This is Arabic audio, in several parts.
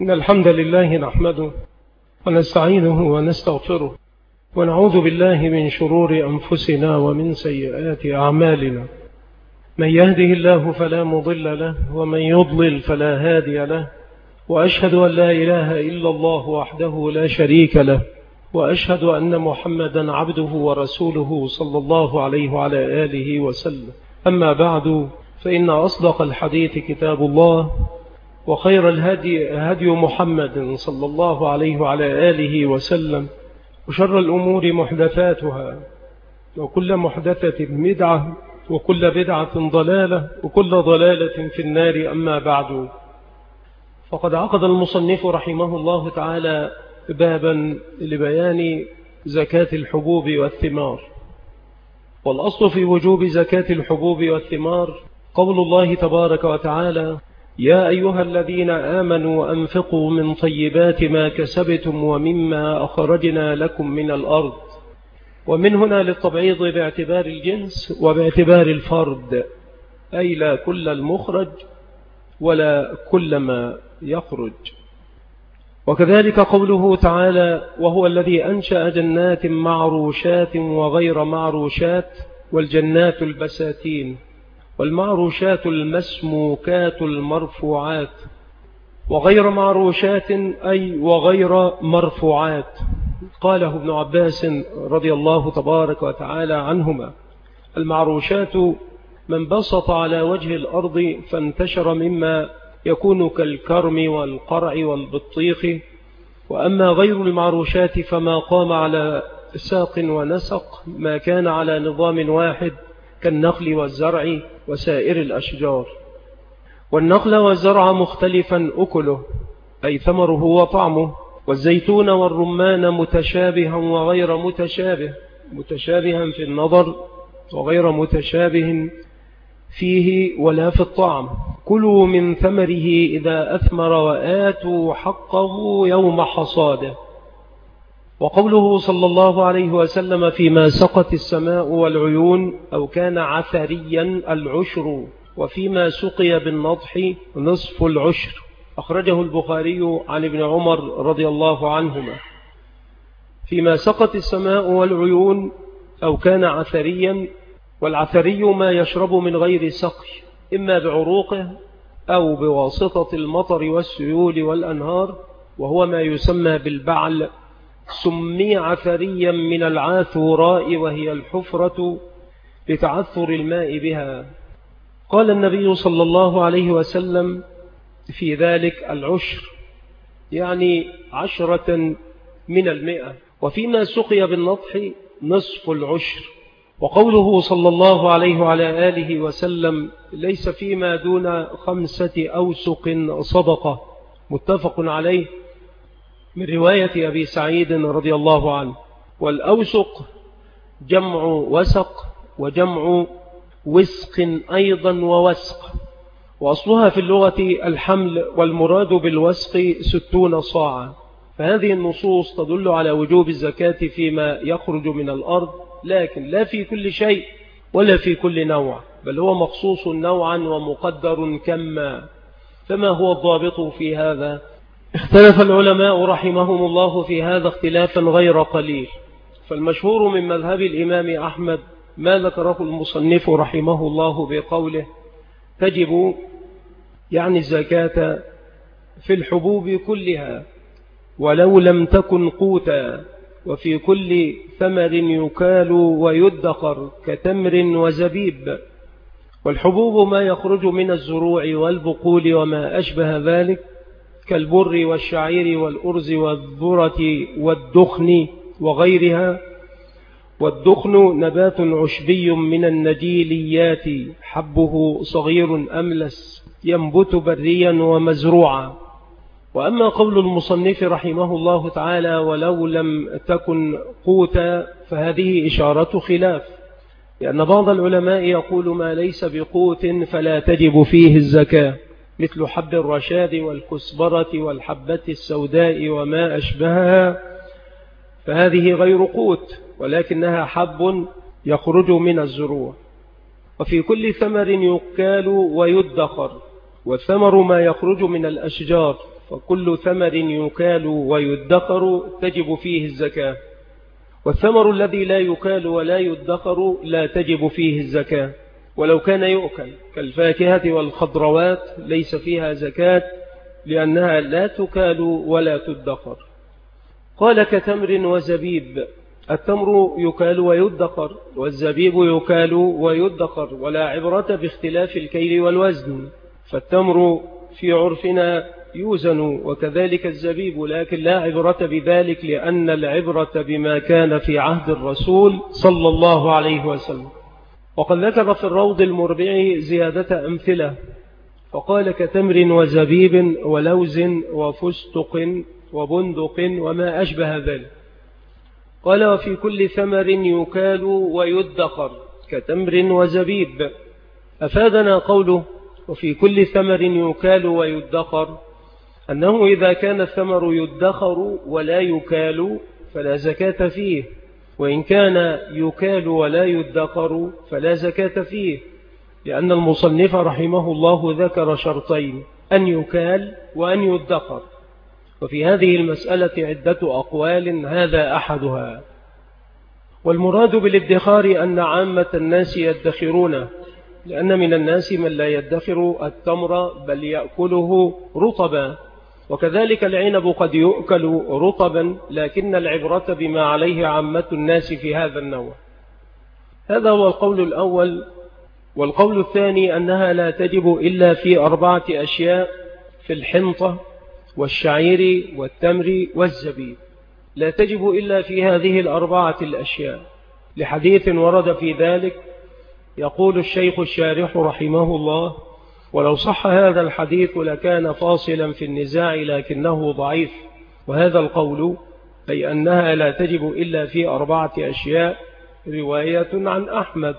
إن الحمد لله نحمده ونستعينه ونستغفره ونعوذ بالله من شرور أنفسنا ومن سيئات أعمالنا. من يهده الله فلا مضل له ومن يضلل فلا هادي له، وأشهد أن لا إله إلا الله وحده لا شريك له، وأشهد أن محمدا عبده ورسوله صلى الله عليه وعلى آله وسلم. أما بعد، فإن أصدق الحديث كتاب الله، وخير الهدي هدي محمد صلى الله عليه وعلى آله وسلم، وشر الأمور محدثاتها، وكل محدثة بدعة، وكل بدعة ضلالة، وكل ضلالة في النار. أما بعد، فقد عقد المصنف رحمه الله تعالى بابا لبيان زكاة الحبوب والثمار. والأصل في وجوب زكاة الحبوب والثمار قول الله تبارك وتعالى: يا أيها الذين آمنوا أنفقوا من طيبات ما كسبتم ومما أخرجنا لكم من الأرض. ومن هنا للتبعيض باعتبار الجنس وباعتبار الفرد، أي لا كل المخرج ولا كل ما يخرج. وكذلك قوله تعالى: وهو الذي أنشأ جنات معروشات وغير معروشات والجنات البساتين والمعروشات المسموكات المرفوعات وغير معروشات، أي وغير مرفوعات. قاله ابن عباس رضي الله تبارك وتعالى عنهما: المعروشات من بسط على وجه الأرض فانتشر مما يكون كالكرم والقرع والبطيخ، وأما غير المعروشات فما قام على ساق ونسق، ما كان على نظام واحد كالنخل والزرع وسائر الأشجار. والنخل والزرع مختلفا أكله، أي ثمره وطعمه، والزيتون والرمان متشابها وغير متشابه، متشابها في النظر وغير متشابه فيه ولا في الطعم. كلوا من ثمره إذا أثمر وآتوا حقه يوم حصاده. وقوله صلى الله عليه وسلم: فيما سقت السماء والعيون أو كان عثريا العشر، وفيما سقي بالنضح نصف العشر. أخرجه البخاري عن ابن عمر رضي الله عنهما. فيما سقت السماء والعيون أو كان عثريا، والعثري ما يشرب من غير سقي، إما بعروقه أو بواسطة المطر والسيول والأنهار، وهو ما يسمى بالبعل. سمي عثريا من العاثوراء، وهي الحفرة لتعثر الماء بها. قال النبي صلى الله عليه وسلم في ذلك: العشر، يعني 10 من 100. وفيما سقي بالنضح نصف العشر. وقوله صلى الله عليه وعلى آله وسلم: ليس فيما دون 5 أوسق صدقة. متفق عليه من رواية أبي سعيد رضي الله عنه. والأوسق جمع وسق، وجمع وسق أيضا ووسق، وأصلها في اللغة الحمل، والمراد بالوسق 60 صاعا. فهذه النصوص تدل على وجوب الزكاة فيما يخرج من الأرض، لكن لا في كل شيء ولا في كل نوع، بل هو مخصوص نوعا ومقدر كما. فما هو الضابط في هذا؟ اختلف العلماء رحمهم الله في هذا اختلافا غير قليل. فالمشهور من مذهب الإمام أحمد ما ذكره المصنف رحمه الله بقوله: تجب يعني الزكاة في الحبوب كلها ولو لم تكن قوتا، وفي كل ثمر يكال ويدخر كتمر وزبيب. والحبوب ما يخرج من الزروع والبقول وما أشبه ذلك، كالبر والشعير والأرز والذرة والدخن وغيرها. والدخن نبات عشبي من النجيليات، حبه صغير أملس، ينبت بريا ومزروعا. وأما قول المصنف رحمه الله تعالى: ولو لم تكن قوتا، فهذه إشارة خلاف، لأن بعض العلماء يقول ما ليس بقوت فلا تجب فيه الزكاة، مثل حب الرشاد والكسبرة والحبة السوداء وما أشبهها، فهذه غير قوت ولكنها حب يخرج من الزروع. وفي كل ثمر يكال ويدخر، والثمر ما يخرج من الأشجار، فكل ثمر يكال ويدخر تجب فيه الزكاة، والثمر الذي لا يكال ولا يدخر لا تجب فيه الزكاة، ولو كان يؤكل كالفاكهة والخضروات ليس فيها زكاة لأنها لا تكال ولا تدخر. قال كتمر وزبيب، التمر يكال ويدخر والزبيب يكال ويدخر، ولا عبرة باختلاف الكيل والوزن، فالتمر في عرفنا يوزن وكذلك الزبيب، لكن لا عبرة بذلك لأن العبرة بما كان في عهد الرسول صلى الله عليه وسلم. وقد ذكر في الروض المربع زيادة أمثلة فقال كتمر وزبيب ولوز وفستق وبندق وما أشبه ذلك. قال وفي كل ثمر يكال ويدخر كتمر وزبيب. أفادنا قوله وفي كل ثمر يكال ويدخر أنه إذا كان الثمر يدخر ولا يكال فلا زكاة فيه، وإن كان يكال ولا يدخر فلا زكاة فيه، لأن المصنف رحمه الله ذكر شرطين، أن يكال وأن يدخر، وفي هذه المسألة عدة أقوال هذا أحدها. والمراد بالادخار أن عامة الناس يدخرونه، لأن من الناس من لا يدخر التمر بل يأكله رطبا، وكذلك العنب قد يؤكل رطبا، لكن العبرة بما عليه عامة الناس في هذا النوع. هذا هو القول الأول. والقول الثاني أنها لا تجب إلا في 4 أشياء: في الحنطة والشعير والتمر والزبيب، لا تجب إلا في هذه 4 الأشياء، لحديث ورد في ذلك. يقول الشيخ الشارح رحمه الله: ولو صح هذا الحديث لكان فاصلا في النزاع لكنه ضعيف. وهذا القول أي أنها لا تجب إلا في 4 أشياء رواية عن أحمد.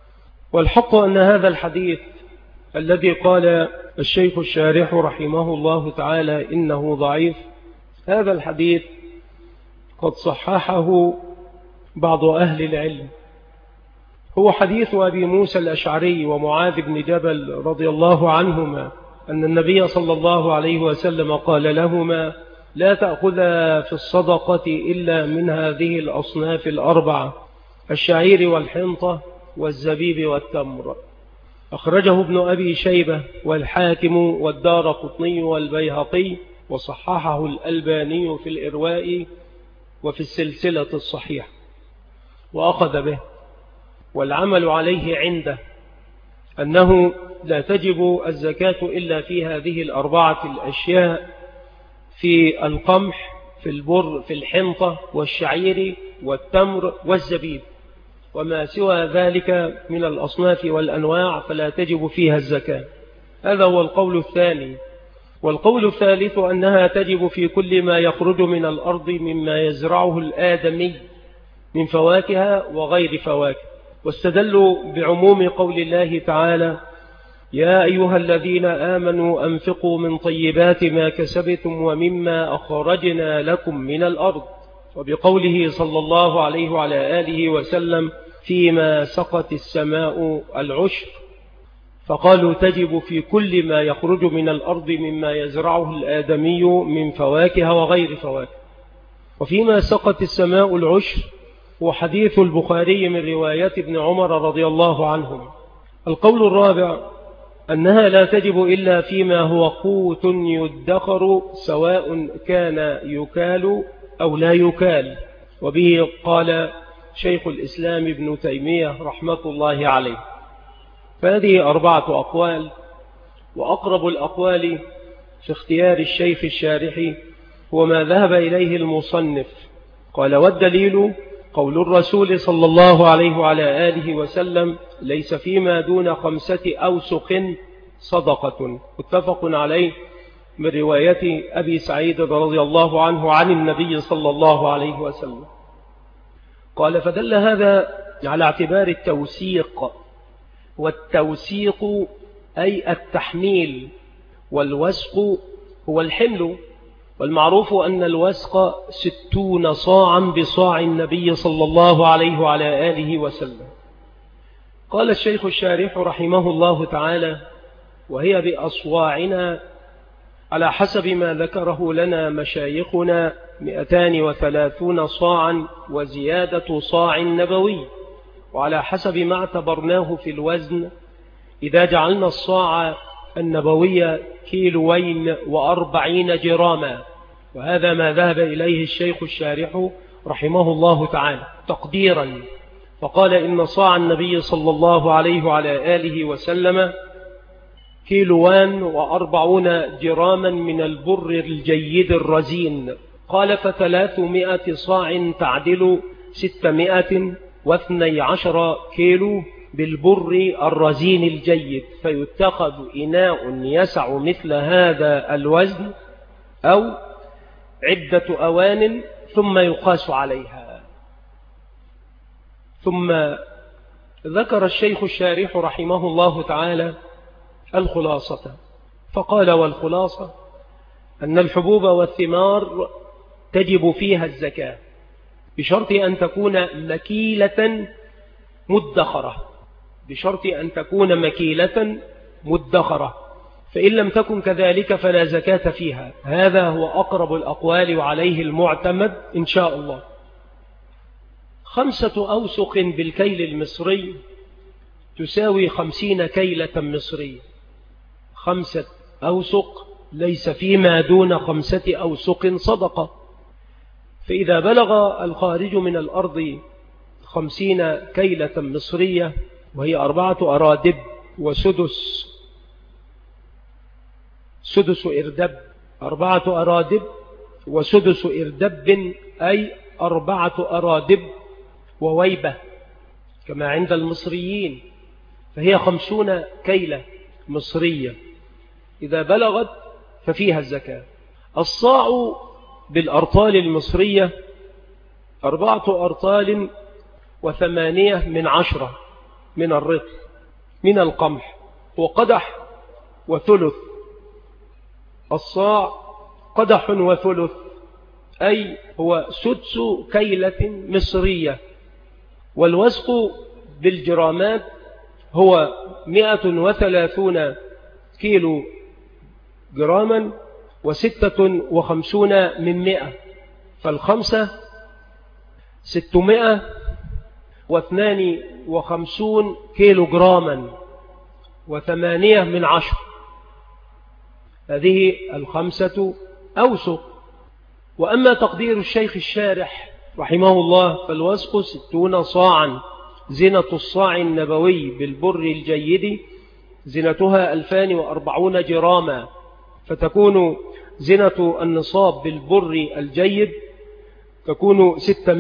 والحق أن هذا الحديث الذي قال الشيخ الشارح رحمه الله تعالى إنه ضعيف، هذا الحديث قد صححه بعض أهل العلم. هو حديث أبي موسى الأشعري ومعاذ بن جبل رضي الله عنهما أن النبي صلى الله عليه وسلم قال لهما: لا تأخذا في الصدقة إلا من هذه الأصناف 4: الشعير والحنطة والزبيب والتمر. أخرجه ابن أبي شيبة والحاكم والدارقطني والبيهقي، وصححه الألباني في الإرواء وفي السلسلة الصحيحة، وأخذ به. والعمل عليه عنده أنه لا تجب الزكاة إلا في هذه 4 الأشياء: في القمح، في البر، في الحنطة والشعير والتمر والزبيب، وما سوى ذلك من الأصناف والأنواع فلا تجب فيها الزكاة. هذا هو القول الثاني. والقول الثالث أنها تجب في كل ما يخرج من الأرض مما يزرعه الآدمي من فواكه وغير فواكه، واستدلوا بعموم قول الله تعالى: يا أيها الذين آمنوا أنفقوا من طيبات ما كسبتم ومما أخرجنا لكم من الأرض، وبقوله صلى الله عليه وعلى آله وسلم: فيما سقت السماء العشر. فقالوا تجب في كل ما يخرج من الأرض مما يزرعه الآدمي من فواكه وغير فواكه. وفيما سقت السماء العشر وحديث البخاري من روايات ابن عمر رضي الله عنهم. القول الرابع أنها لا تجب إلا فيما هو قوت يدخر، سواء كان يكال أو لا يكال، وبه قال شيخ الإسلام ابن تيمية رحمة الله عليه. فهذه 4 أقوال، وأقرب الأقوال في اختيار الشيخ الشارحي هو ما ذهب إليه المصنف. قال: والدليل قول الرسول صلى الله عليه وعلى آله وسلم: ليس فيما دون 5 أوسق صدقة، متفق عليه، من رواية أبي سعيد رضي الله عنه عن النبي صلى الله عليه وسلم. قال: فدل هذا على اعتبار التوسيق، والتوسيق أي التحميل، والوسق هو الحمل، والمعروف أن الوسق 60 صاعا بصاع النبي صلى الله عليه وعلى آله وسلم. قال الشيخ الشارح رحمه الله تعالى: وهي بأصواعنا على حسب ما ذكره لنا مشايخنا 230 صاعا وزيادة صاع نبوي، وعلى حسب ما اعتبرناه في الوزن إذا جعلنا الصاع النبوي 240 جراما، وهذا ما ذهب إليه الشيخ الشارح رحمه الله تعالى تقديرا، فقال إن صاع النبي صلى الله عليه وعلى آله وسلم 240 جراما من البر الجيد الرزين. قال ف300 صاع تعدل 612 كيلو بالبر الرزين الجيد، فيتخذ إناء يسع مثل هذا الوزن أو عدة أوان ثم يقاس عليها. ثم ذكر الشيخ الشارح رحمه الله تعالى الخلاصة، فقال والخلاصة أن الحبوب والثمار تجب فيها الزكاة بشرط أن تكون مكيلة مدخرة، بشرط أن تكون مكيلة مدخرة، فإن لم تكن كذلك فلا زكاة فيها. هذا هو أقرب الأقوال وعليه المعتمد إن شاء الله. 5 أوسق بالكيل المصري تساوي 50 كيلة مصرية. 5 أوسق ليس فيما دون 5 أوسق صدقة، فإذا بلغ الخارج من الأرض 50 كيلة مصرية وهي 4 أرادب وسدس إردب، 4 أرادب وسدس إردب أي 4 أرادب وويبة كما عند المصريين، فهي 50 كيلة مصرية إذا بلغت ففيها الزكاة. الصاع بالأرطال المصرية 4 أرطال و8 من 10 من الرطل من القمح، وقدح وثلث. الصاع قدح وثلث أي هو 6 كيلة مصرية. والوسق بالجرامات هو 130 كيلو جراما و56 من 100، فالخمسة 652 كيلو جراما و8 من 10. هذه 5 أوسق. وأما تقدير الشيخ الشارح رحمه الله فالوسق 60 صاعا، زنة الصاع النبوي بالبر الجيد زنتها 2040 جراما، فتكون زنة النصاب بالبر الجيد تكون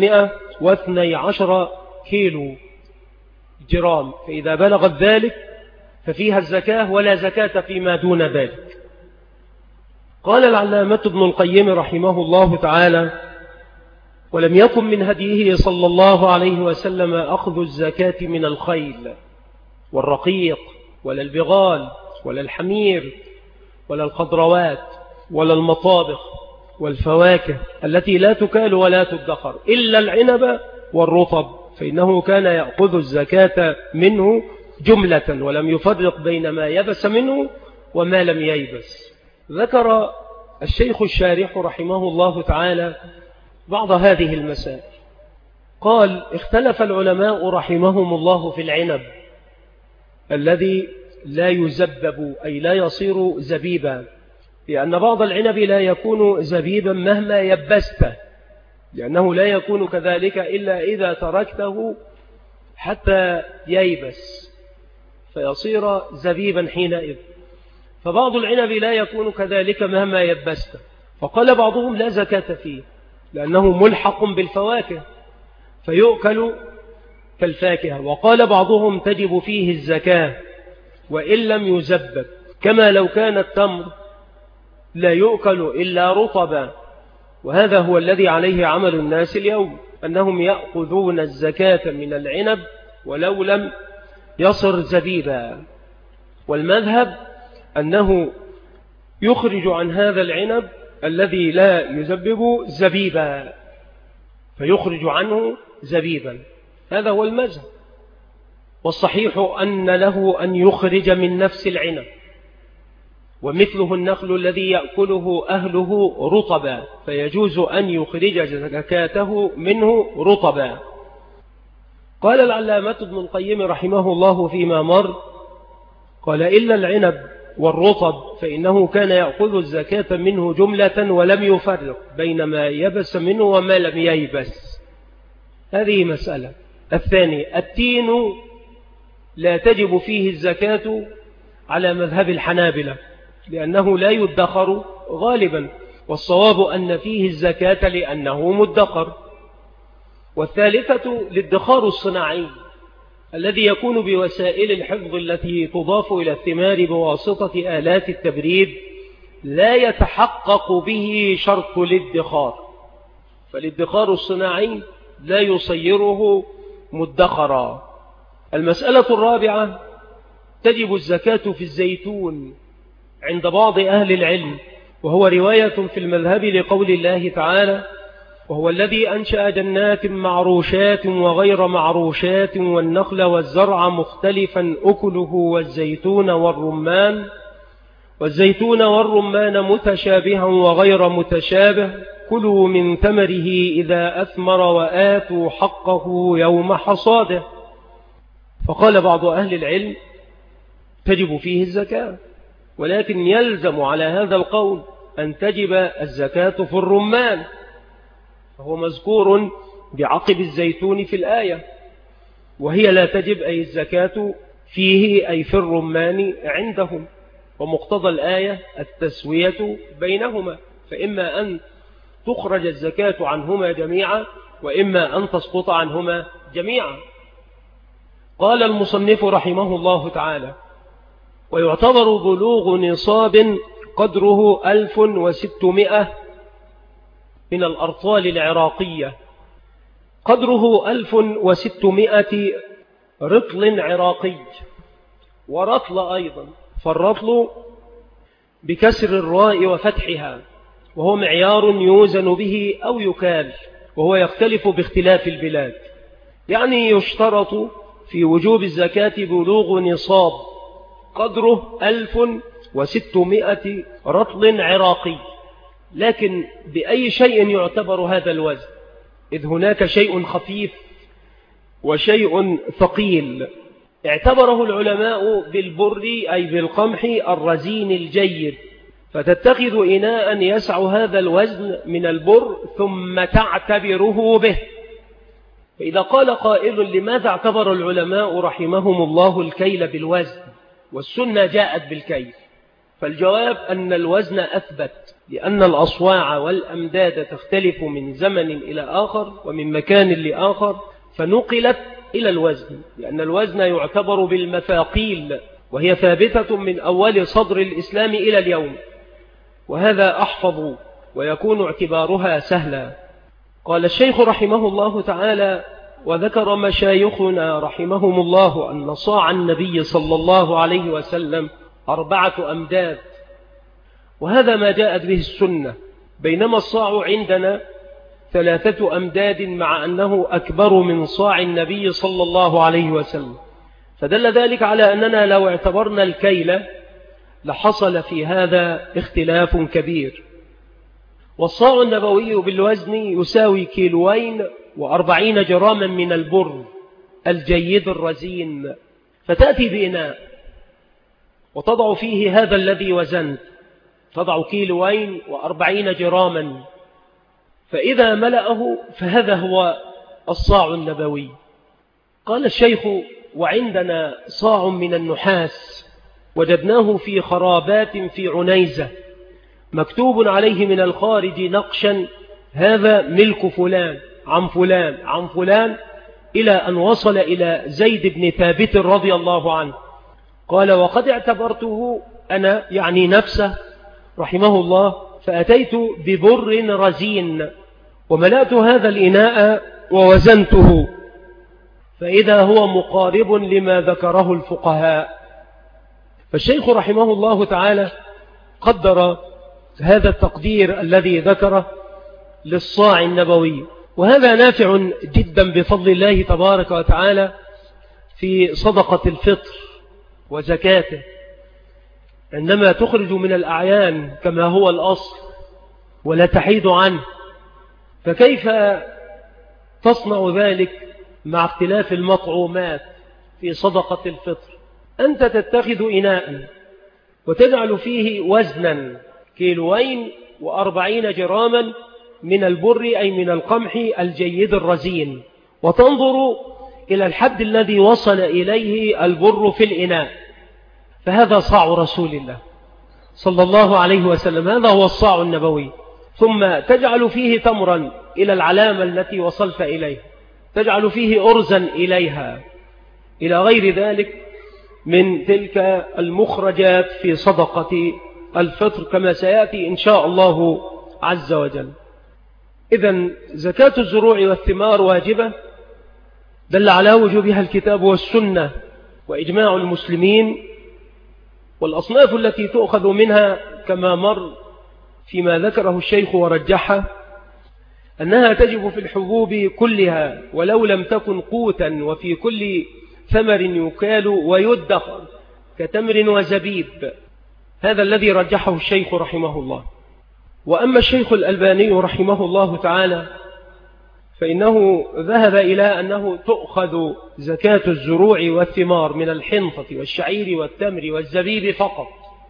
612 كيلو جرام، فإذا بلغت ذلك ففيها الزكاة ولا زكاة فيما دون ذلك. قال العلامة ابن القيم رحمه الله تعالى: ولم يكن من هديه صلى الله عليه وسلم أخذ الزكاة من الخيل والرقيق ولا البغال ولا الحمير ولا الخضروات ولا المطابخ والفواكه التي لا تكال ولا تدخر إلا العنب والرطب، فإنه كان يأخذ الزكاة منه جملة ولم يفرق بين ما يبس منه وما لم ييبس. ذكر الشيخ الشارح رحمه الله تعالى بعض هذه المسائل. قال: اختلف العلماء رحمهم الله في العنب الذي لا يزبب أي لا يصير زبيبا، لأن بعض العنب لا يكون زبيبا مهما يبسته، لأنه لا يكون كذلك إلا إذا تركته حتى ييبس فيصير زبيبا حينئذ. فبعض العنب لا يكون كذلك مهما يبسته، فقال بعضهم لا زكاة فيه لأنه ملحق بالفواكه فيؤكل كالفاكهة، وقال بعضهم تجب فيه الزكاة وإن لم يزبب، كما لو كان التمر لا يؤكل إلا رطبا. وهذا هو الذي عليه عمل الناس اليوم، أنهم يأخذون الزكاة من العنب ولو لم يصر زبيبا، والمذهب أنه يخرج عن هذا العنب الذي لا يزبب زبيبا فيخرج عنه زبيبا، هذا هو المذهب. والصحيح أن له أن يخرج من نفس العنب، ومثله النخل الذي يأكله أهله رطبا، فيجوز أن يخرج زكاته منه رطبا. قال العلامة ابن القيم رحمه الله فيما مر، قال إلا العنب والرطب فإنه كان يأخذ الزكاة منه جملة ولم يفرق بين ما يبس منه وما لم ييبس. هذه مسألة. الثاني، التين لا تجب فيه الزكاة على مذهب الحنابلة لأنه لا يدخر غالبا، والصواب أن فيه الزكاة لأنه مدخر. والثالثة الادخار الصناعي الذي يكون بوسائل الحفظ التي تضاف إلى الثمار بواسطة آلات التبريد لا يتحقق به شرط الادخار، فالادخار الصناعي لا يصيره مدخرا. المسألة الرابعة، تجب الزكاة في الزيتون عند بعض أهل العلم، وهو رواية في المذهب لقول الله تعالى: وهو الذي أنشأ جنات معروشات وغير معروشات والنخل والزرع مختلفا أكله والزيتون والرمان متشابها وغير متشابه، كلوا من ثمره إذا أثمر وآتوا حقه يوم حصاده. فقال بعض أهل العلم تجب فيه الزكاة، ولكن يلزم على هذا القول أن تجب الزكاة في الرمان، فهو مذكور بعقب الزيتون في الآية، وهي لا تجب أي الزكاة فيه أي في الرمان عندهم، ومقتضى الآية التسوية بينهما، فإما أن تخرج الزكاة عنهما جميعا وإما أن تسقط عنهما جميعا. قال المصنف رحمه الله تعالى: ويعتبر بلوغ نصاب قدره 1600 من الأرطال العراقية، قدره 1600 رطل عراقي، ورطل أيضا، فالرطل بكسر الراء وفتحها، وهو معيار يوزن به أو يكال، وهو يختلف باختلاف البلاد. يعني يشترط في وجوب الزكاة بلوغ نصاب قدره 1600 رطل عراقي. لكن بأي شيء يعتبر هذا الوزن؟ إذ هناك شيء خفيف وشيء ثقيل. اعتبره العلماء بالبر أي بالقمح الرزين الجيد، فتتخذ إناء يسع هذا الوزن من البر ثم تعتبره به. فإذا قال قائل لماذا اعتبر العلماء رحمهم الله الكيل بالوزن والسنة جاءت بالكيل؟ فالجواب أن الوزن أثبت، لأن الأصواع والأمداد تختلف من زمن إلى آخر ومن مكان لآخر، فنقلت إلى الوزن، لأن الوزن يعتبر بالمثاقيل، وهي ثابتة من أول صدر الإسلام إلى اليوم، وهذا أحفظ ويكون اعتبارها سهلا. قال الشيخ رحمه الله تعالى: وذكر مشايخنا رحمهم الله أن صاع النبي صلى الله عليه وسلم 4 أمداد، وهذا ما جاءت به السنة، بينما الصاع عندنا 3 أمداد، مع أنه أكبر من صاع النبي صلى الله عليه وسلم، فدل ذلك على أننا لو اعتبرنا الكيل لحصل في هذا اختلاف كبير. والصاع النبوي بالوزن يساوي 240 جراما من البر الجيد الرزين، فتأتي بإناء وتضع فيه هذا الذي وزنت، تضع 240 جراما، فإذا ملأه فهذا هو الصاع النبوي. قال الشيخ: وعندنا صاع من النحاس وجدناه في خرابات في عنيزة، مكتوب عليه من الخارج نقشا: هذا ملك فلان عن فلان عن فلان، إلى أن وصل إلى زيد بن ثابت رضي الله عنه. قال: وقد اعتبرته أنا، يعني نفسه رحمه الله، فأتيت ببر رزين وملأت هذا الإناء ووزنته، فإذا هو مقارب لما ذكره الفقهاء. فالشيخ رحمه الله تعالى قدر هذا التقدير الذي ذكره للصاع النبوي، وهذا نافع جدا بفضل الله تبارك وتعالى في صدقة الفطر وزكاته. عندما تخرج من الأعيان كما هو الأصل ولا تحيد عنه، فكيف تصنع ذلك مع اختلاف المطعومات في صدقة الفطر؟ أنت تتخذ إناء وتجعل فيه وزنا 240 جراما من البر أي من القمح الجيد الرزين، وتنظر إلى الحد الذي وصل إليه البر في الإناء، فهذا صاع رسول الله صلى الله عليه وسلم، هذا هو الصاع النبوي. ثم تجعل فيه تمرا إلى العلامة التي وصلت إليها، تجعل فيه أرزا إليها، إلى غير ذلك من تلك المخرجات في صدقة الفطر كما سيأتي إن شاء الله عز وجل. إذن زكاة الزروع والثمار واجبة، دل على وجوبها الكتاب والسنة وإجماع المسلمين، والأصناف التي تؤخذ منها كما مر فيما ذكره الشيخ ورجحها أنها تجب في الحبوب كلها ولو لم تكن قوتا، وفي كل ثمر يكال ويدخر كتمر وزبيب، هذا الذي رجحه الشيخ رحمه الله. وأما الشيخ الألباني رحمه الله تعالى فإنه ذهب إلى أنه تؤخذ زكاة الزروع والثمار من الحنطة والشعير والتمر والزبيب فقط،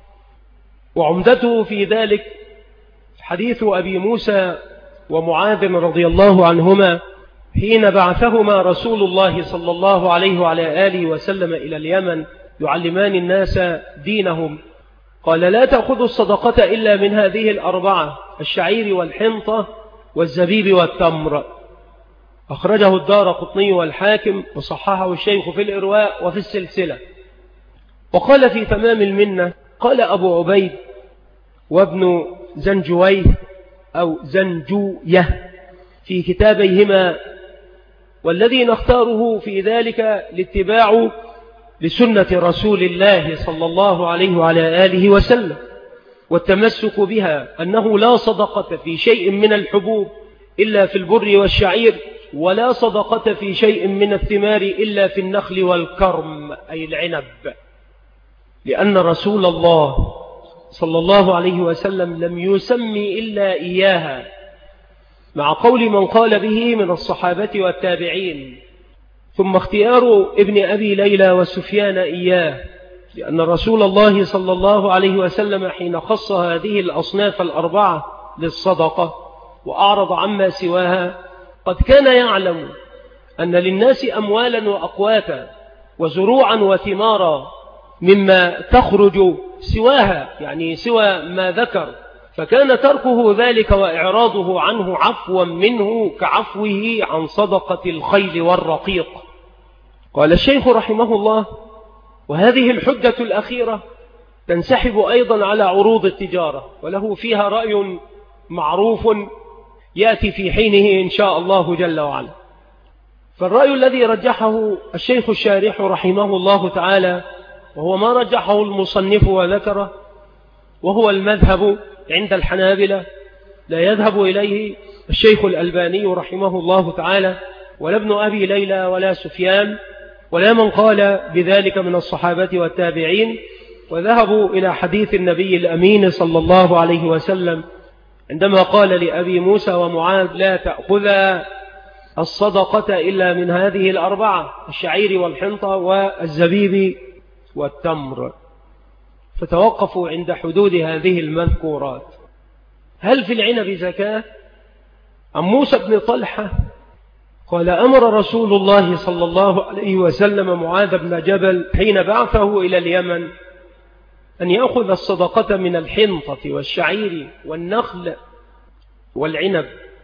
وعمدته في ذلك حديث أبي موسى ومعاذ رضي الله عنهما حين بعثهما رسول الله صلى الله عليه وعلى آله وسلم إلى اليمن يعلمان الناس دينهم، قال لا تأخذوا الصدقة إلا من هذه الأربعة: الشعير والحنطة والزبيب والتمر. أخرجه الدارقطني والحاكم وصححه الشيخ في الإرواء وفي السلسلة. وقال في تمام المنة قال أبو عبيد وابن زنجويه أو زنجويه في كتابيهما: والذي نختاره في ذلك الاتباع لسنة رسول الله صلى الله عليه وعلى آله وسلم، والتمسك بها، أنه لا صدقة في شيء من الحبوب إلا في البر والشعير، ولا صدقة في شيء من الثمار إلا في النخل والكرم أي العنب، لأن رسول الله صلى الله عليه وسلم لم يسمي إلا إياها، مع قول من قال به من الصحابة والتابعين. ثم اختيار ابن أبي ليلى وسفيان إياه، لأن رسول الله صلى الله عليه وسلم حين خص هذه الأصناف الأربعة للصدقة وأعرض عما سواها قد كان يعلم أن للناس أموالا وأقواتا وزروعا وثمارا مما تخرج سواها، يعني سوى ما ذكر، فكان تركه ذلك وإعراضه عنه عفوا منه كعفوه عن صدقة الخيل والرقيق. قال الشيخ رحمه الله: وهذه الحجة الأخيرة تنسحب أيضا على عروض التجارة، وله فيها رأي معروف يأتي في حينه إن شاء الله جل وعلا. فالرأي الذي رجحه الشيخ الشارح رحمه الله تعالى، وهو ما رجحه المصنف وذكره، وهو المذهب عند الحنابلة، لا يذهب إليه الشيخ الألباني رحمه الله تعالى ولا ابن أبي ليلى ولا سفيان ولا من قال بذلك من الصحابة والتابعين، وذهبوا إلى حديث النبي الأمين صلى الله عليه وسلم عندما قال لأبي موسى ومعاذ: لا تأخذ الصدقة إلا من هذه الأربعة: الشعير والحنطة والزبيب والتمر. فتوقفوا عند حدود هذه المذكورات. هل في العنب زكاة؟ عن موسى بن طلحة قال: أمر رسول الله صلى الله عليه وسلم معاذ بن جبل حين بعثه إلى اليمن أن يأخذ الصدقة من الحنطة والشعير والنخل والعنب،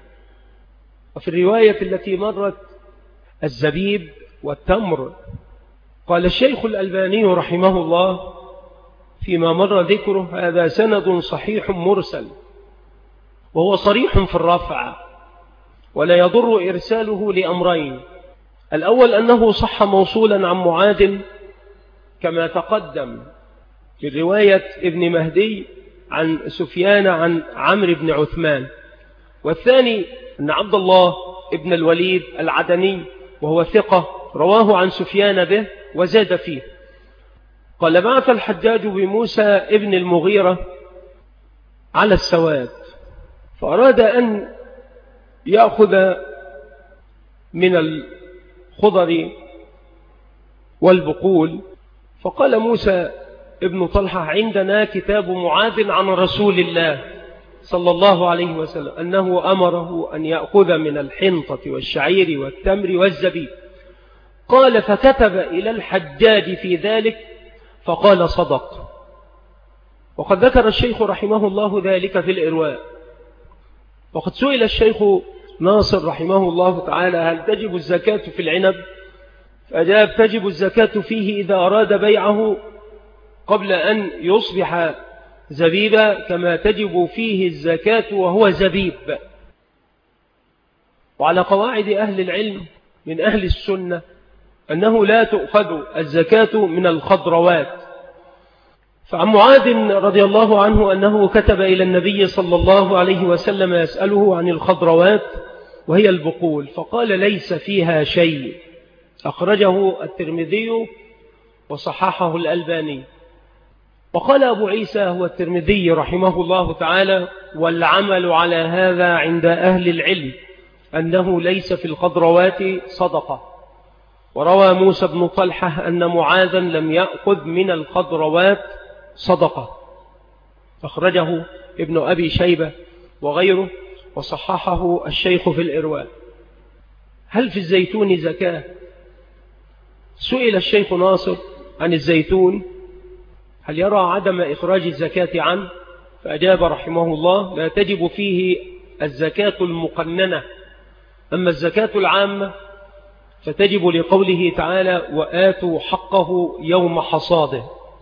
وفي الرواية التي مرت الزبيب والتمر. قال الشيخ الألباني رحمه الله فيما مر ذكره: هذا سند صحيح مرسل، وهو صريح في الرفع، ولا يضر إرساله لأمرين: الأول أنه صح موصولا عن معاذ كما تقدم في رواية ابن مهدي عن سفيان عن عمرو بن عثمان، والثاني أن عبد الله ابن الوليد العدني وهو ثقة رواه عن سفيان به وزاد فيه. قال بعث الحجاج بموسى ابن المغيرة على السواد، فأراد أن يأخذ من الخضر والبقول، فقال موسى ابن طلحة عندنا كتاب معاذ عن رسول الله صلى الله عليه وسلم أنه أمره أن يأخذ من الحنطة والشعير والتمر والزبيب. قال فكتب إلى الحجاج في ذلك فقال صدق. وقد ذكر الشيخ رحمه الله ذلك في الإرواء. وقد سئل الشيخ ناصر رحمه الله تعالى هل تجب الزكاة في العنب؟ فأجاب تجب الزكاة فيه إذا أراد بيعه قبل أن يصبح زبيبا، كما تجب فيه الزكاة وهو زبيب. وعلى قواعد أهل العلم من أهل السنة أنه لا تؤخذ الزكاة من الخضروات. فعن معاذ رضي الله عنه أنه كتب إلى النبي صلى الله عليه وسلم يسأله عن الخضروات وهي البقول، فقال ليس فيها شيء. أخرجه الترمذي وصححه الألباني. وقال أبو عيسى هو الترمذي رحمه الله تعالى والعمل على هذا عند أهل العلم أنه ليس في الخضروات صدقة. وروى موسى بن طلحة أن معاذا لم يأخذ من الخضروات صدقة. أخرجه ابن أبي شيبة وغيره وصححه الشيخ في الإرواء. هل في الزيتون زكاة؟ سئل الشيخ ناصر عن الزيتون هل يرى عدم إخراج الزكاة عنه؟ فأجاب رحمه الله لا تجب فيه الزكاة المقننة، أما الزكاة العامة فتجب لقوله تعالى وآتوا حقه يوم حصاده.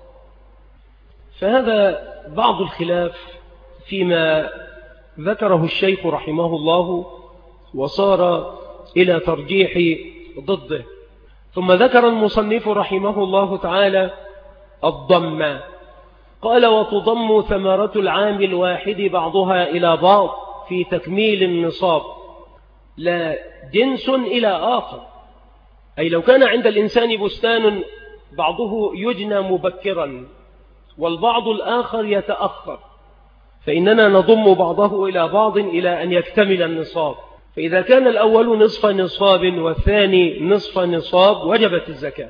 فهذا بعض الخلاف فيما ذكره الشيخ رحمه الله وصار إلى ترجيح ضده. ثم ذكر المصنف رحمه الله تعالى الضم. قال وتضم ثمرة العام الواحد بعضها إلى بعض في تكميل النصاب لا جنس إلى آخر. أي لو كان عند الإنسان بستان بعضه يجنى مبكرا والبعض الآخر يتأخر، فإننا نضم بعضه إلى بعض إلى أن يكتمل النصاب. فإذا كان الأول نصف نصاب والثاني نصف نصاب وجبت الزكاة.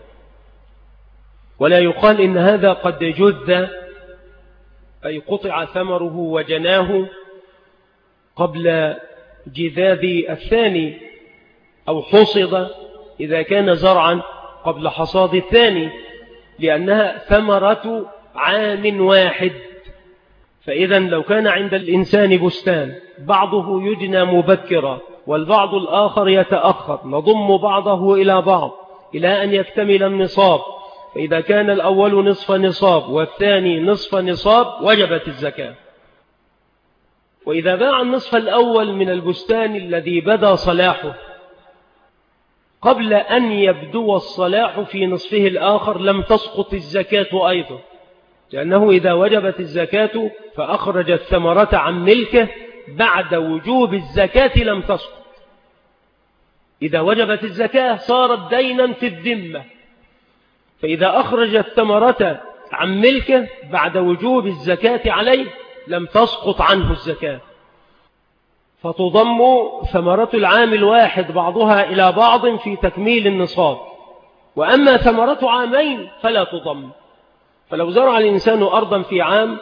ولا يقال إن هذا قد جذ أي قطع ثمره وجناه قبل جذاذ الثاني، أو حصد إذا كان زرعا قبل حصاد الثاني، لأنها ثمرة عام واحد. فإذا لو كان عند الإنسان بستان بعضه يجنى مبكرا والبعض الآخر يتأخر نضم بعضه إلى بعض إلى أن يكتمل النصاب. فإذا كان الأول نصف نصاب والثاني نصف نصاب وجبت الزكاة. وإذا باع النصف الأول من البستان الذي بدا صلاحه قبل أن يبدو الصلاح في نصفه الآخر لم تسقط الزكاة أيضا، لأنه إذا وجبت الزكاة فأخرج الثمرة عن ملكه بعد وجوب الزكاة لم تسقط. إذا وجبت الزكاة صارت دينا في الذمة، فإذا أخرج الثمرة عن ملكه بعد وجوب الزكاة عليه لم تسقط عنه الزكاة. فتضم ثمرة العام الواحد بعضها إلى بعض في تكميل النصاب. وأما ثمرة عامين فلا تضم. فلو زرع الإنسان أرضا في عام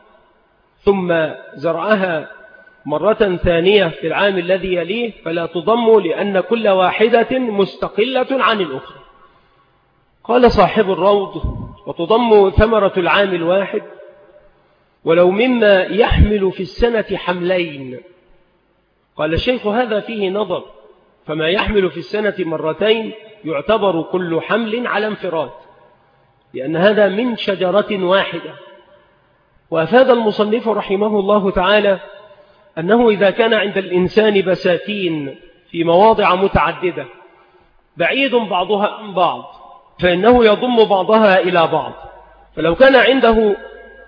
ثم زرعها مرة ثانية في العام الذي يليه فلا تضم، لأن كل واحدة مستقلة عن الأخرى. قال صاحب الروض وتضم ثمرة العام الواحد ولو مما يحمل في السنة حملين. قال الشيخ هذا فيه نظر، فما يحمل في السنة مرتين يعتبر كل حمل على انفراد، لأن هذا من شجرة واحدة. وأفاد المصنف رحمه الله تعالى أنه إذا كان عند الإنسان بساتين في مواضع متعددة بعيد بعضها عن بعض فإنه يضم بعضها إلى بعض. فلو كان عنده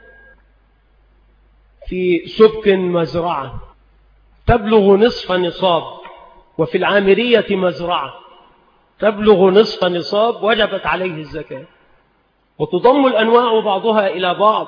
في سبك مزرعة تبلغ نصف نصاب وفي العامرية مزرعة تبلغ نصف نصاب وجبت عليه الزكاة. وتضم الأنواع بعضها إلى بعض،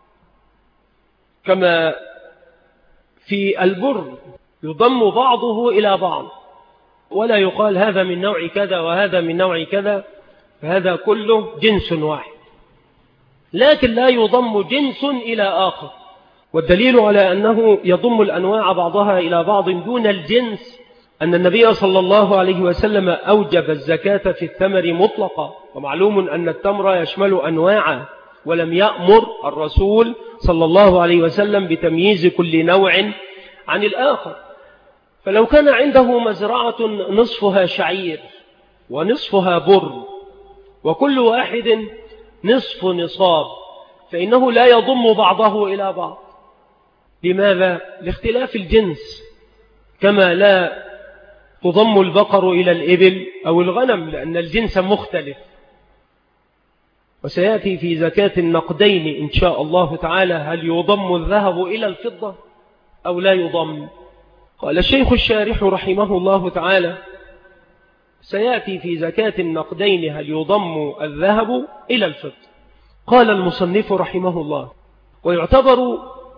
كما في البر يضم بعضه إلى بعض، ولا يقال هذا من نوع كذا وهذا من نوع كذا، فهذا كله جنس واحد، لكن لا يضم جنس إلى آخر. والدليل على أنه يضم الأنواع بعضها إلى بعض دون الجنس أن النبي صلى الله عليه وسلم أوجب الزكاة في الثمر مطلقا، ومعلوم أن التمر يشمل أنواعا، ولم يأمر الرسول صلى الله عليه وسلم بتمييز كل نوع عن الآخر. فلو كان عنده مزرعة نصفها شعير ونصفها بر وكل واحد نصف نصاب، فإنه لا يضم بعضه إلى بعض. لماذا؟ لاختلاف الجنس، كما لا تضم البقر إلى الإبل أو الغنم لأن الجنس مختلف. وسيأتي في زكاة النقدين إن شاء الله تعالى هل يضم الذهب إلى الفضة أو لا يضم. قال الشيخ الشارح رحمه الله تعالى: سيأتي في زكاة النقدين هل يضم الذهب إلى الفضة. قال المصنف رحمه الله: ويعتبر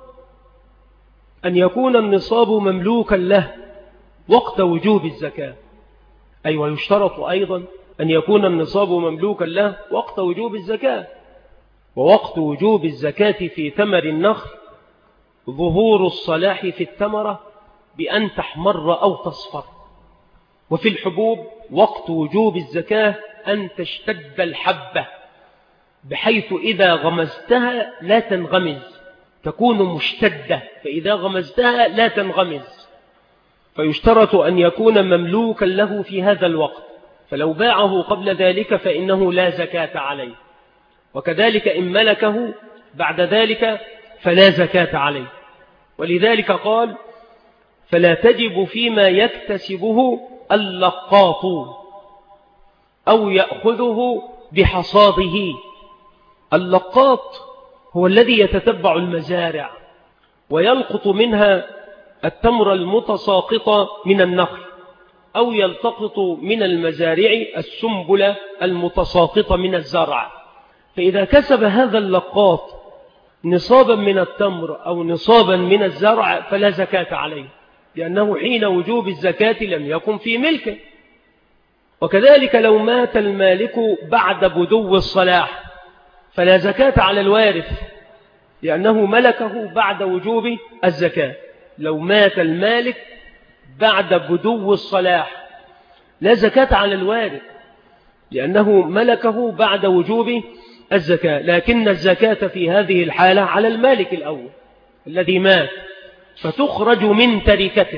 أن يكون النصاب مملوكا له وقت وجوب الزكاة، أي ويشترط أيضا أن يكون النصاب مملوكا له وقت وجوب الزكاة. ووقت وجوب الزكاة في ثمر النخل ظهور الصلاح في الثمرة بأن تحمر أو تصفر. وفي الحبوب وقت وجوب الزكاة أن تشتد الحبة بحيث إذا غمزتها لا تنغمز، تكون مشتدة، فإذا غمزتها لا تنغمز. فيشترط أن يكون مملوكا له في هذا الوقت، فلو باعه قبل ذلك فإنه لا زكاة عليه، وكذلك إن ملكه بعد ذلك فلا زكاة عليه. ولذلك قال: فلا تجب فيما يكتسبه اللقاط أو يأخذه بحصاده. اللقاط هو الذي يتتبع المزارع ويلقط منها التمر المتساقط من النخل، أو يلتقط من المزارع السنبل المتساقط من الزرع. فإذا كسب هذا اللقاط نصابا من التمر أو نصابا من الزرع فلا زكاة عليه، لأنه حين وجوب الزكاة لم يكن في ملكه. وكذلك لو مات المالك بعد بدو الصلاح فلا زكاة على الوارث، لأنه ملكه بعد وجوب الزكاة. لو مات المالك بعد بدو الصلاح لا زكاة على الوارث، لأنه ملكه بعد وجوب الزكاة، لكن الزكاة في هذه الحالة على المالك الأول الذي مات، فتخرج من تركته.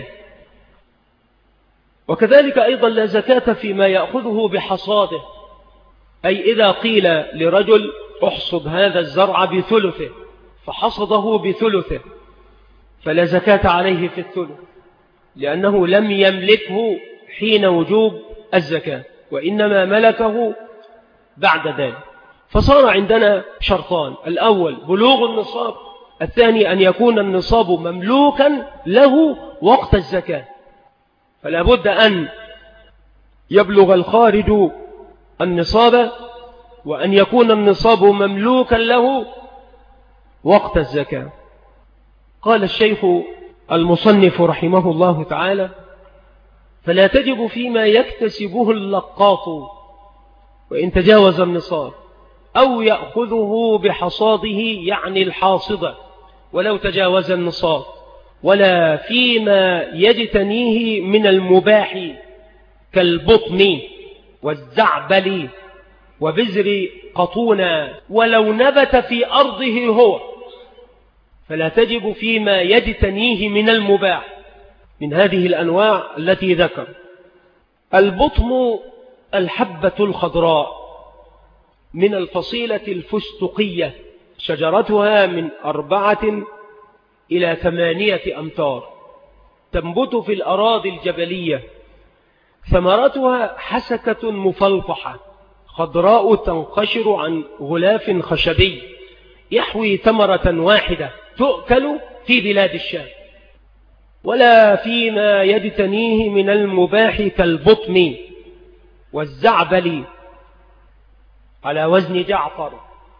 وكذلك أيضا لا زكاة فيما يأخذه بحصاده، أي إذا قيل لرجل احصد هذا الزرع بثلثه فحصده بثلثه فلا زكاة عليه في الثلث، لأنه لم يملكه حين وجوب الزكاة، وإنما ملكه بعد ذلك. فصار عندنا شرطان: الأول بلوغ النصاب، الثاني أن يكون النصاب مملوكا له وقت الزكاة. فلا بد أن يبلغ الخارج النصاب، وأن يكون النصاب مملوكا له وقت الزكاة. قال الشيخ المصنف رحمه الله تعالى: فلا تجب فيما يكتسبه اللقاط وإن تجاوز النصاب، أو يأخذه بحصاده يعني الحاصدة ولو تجاوز النصاب، ولا فيما يجتنيه من المباح كالبطن والزعبل وبزر قطونا ولو نبت في أرضه هو. فلا تجب فيما يجتنيه من المباح من هذه الأنواع التي ذكر. البطن الحبة الخضراء من الفصيلة الفستقية، شجرتها من 4 إلى 8 أمتار، تنبت في الأراضي الجبلية، ثمرتها حسكة مفلطحة خضراء تنقشر عن غلاف خشبي، يحوي ثمرة واحدة تؤكل في بلاد الشام. ولا فيما يجتنيه من المباح كالبطن والزعبل على وزن جعفر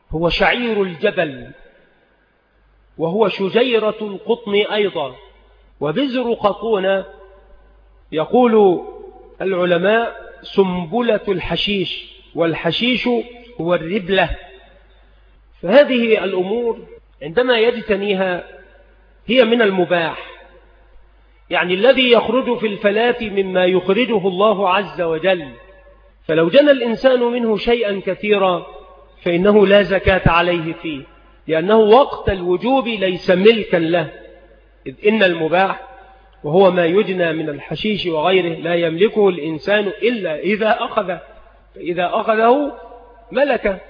هو شعير الجبل، وهو شجيرة القطن أيضا، وبذر قطون يقول العلماء سنبلة الحشيش، والحشيش هو الربلة. فهذه الأمور عندما يجتنيها هي من المباح، يعني الذي يخرج في الفلاة مما يخرجه الله عز وجل. فلو جنى الإنسان منه شيئا كثيرا فإنه لا زكاة عليه فيه، لأنه وقت الوجوب ليس ملكا له، إذ إن المباح وهو ما يجنى من الحشيش وغيره لا يملكه الإنسان إلا إذا أخذه، فإذا أخذه ملكه.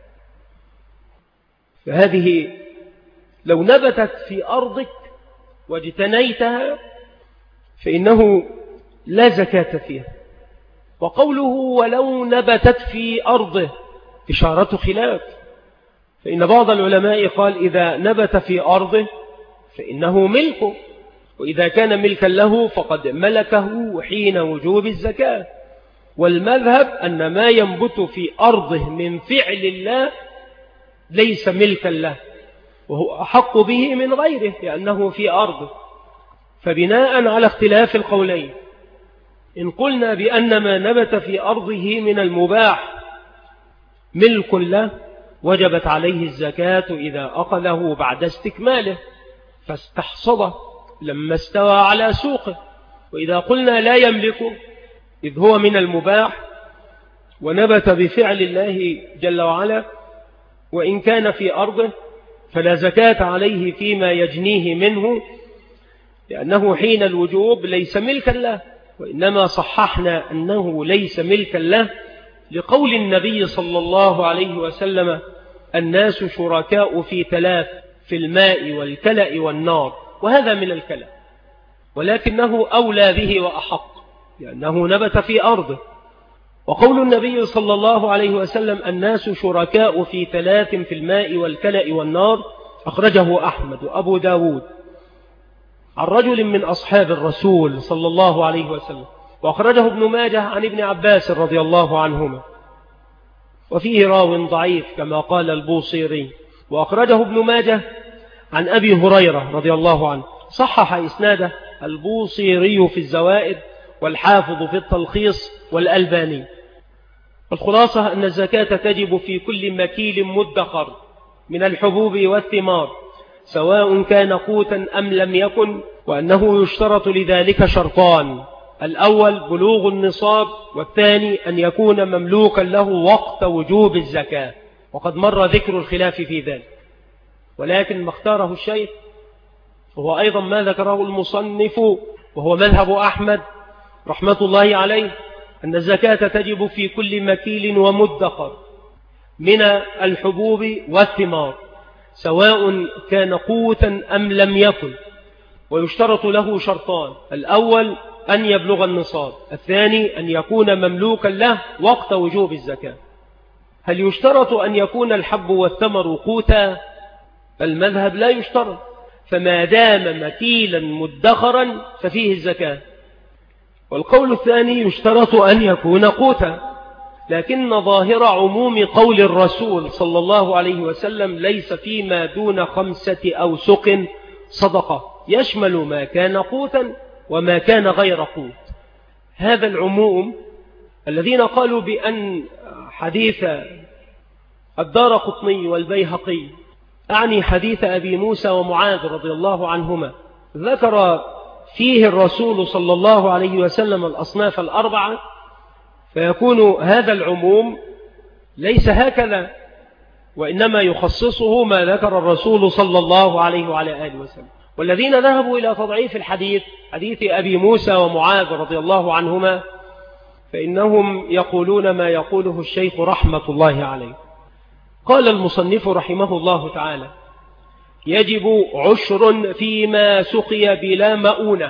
فهذه لو نبتت في أرضك واجتنيتها فإنه لا زكاة فيها. وقوله ولو نبتت في أرضه إشارة خلاف، فإن بعض العلماء قال إذا نبت في أرضه فإنه ملكه، وإذا كان ملكا له فقد ملكه حين وجوب الزكاة. والمذهب أن ما ينبت في أرضه من فعل الله ليس ملكا له، وهو أحق به من غيره لأنه في أرضه. فبناء على اختلاف القولين، إن قلنا بأن ما نبت في أرضه من المباح ملك له وجبت عليه الزكاة إذا أخذه بعد استكماله فاستحصده لما استوى على سوقه. وإذا قلنا لا يملكه إذ هو من المباح ونبت بفعل الله جل وعلا وإن كان في أرضه فلا زكاة عليه فيما يجنيه منه، لأنه حين الوجوب ليس ملكا له. وإنما صححنا أنه ليس ملكا له لقول النبي صلى الله عليه وسلم الناس شركاء في ثلاث، في الماء والكلأ والنار، وهذا من الكلأ ولكنه أولى به وأحق لأنه نبت في أرضه. وقول النبي صلى الله عليه وسلم الناس شركاء في ثلاث، في الماء والكلأ والنار، أخرجه أحمد وأبو داود عن رجل من أصحاب الرسول صلى الله عليه وسلم، وأخرجه ابن ماجه عن ابن عباس رضي الله عنهما، وفيه راو ضعيف كما قال البوصيري. وأخرجه ابن ماجه عن أبي هريرة رضي الله عنه، صحح إسناده البوصيري في الزوائد والحافظ في التلخيص والألباني. الخلاصة أن الزكاة تجب في كل مكيل مدخر من الحبوب والثمار سواء كان قوتا أم لم يكن، وأنه يشترط لذلك شرطان: الأول بلوغ النصاب، والثاني أن يكون مملوكا له وقت وجوب الزكاة. وقد مر ذكر الخلاف في ذلك، ولكن ما اختاره الشيخ هو أيضا ما ذكره المصنف وهو مذهب أحمد رحمة الله عليه، أن الزكاة تجب في كل مكيل ومدخر من الحبوب والثمار سواء كان قوتا أم لم يكن، ويشترط له شرطان: الأول أن يبلغ النصاب، الثاني أن يكون مملوكا له وقت وجوب الزكاة. هل يشترط أن يكون الحب والثمر قوتا؟ المذهب لا يشترط، فما دام مكيلا مدخرا ففيه الزكاة. والقول الثاني يشترط أن يكون قوتا، لكن ظاهر عموم قول الرسول صلى الله عليه وسلم ليس فيما دون 5 أوسق صدقة، يشمل ما كان قوتا وما كان غير قوت. هذا العموم الذين قالوا بأن حديث الدارقطني والبيهقي، أعني حديث أبي موسى ومعاذ رضي الله عنهما، ذكر فيه الرسول صلى الله عليه وسلم الأصناف الأربعة، فيكون هذا العموم ليس هكذا، وإنما يخصصه ما ذكر الرسول صلى الله عليه وعلى آله وسلم. والذين ذهبوا إلى تضعيف الحديث، حديث أبي موسى ومعاذ رضي الله عنهما، فإنهم يقولون ما يقوله الشيخ رحمة الله عليه. قال المصنف رحمه الله تعالى: يجب عشر فيما سقي بلا مؤونة.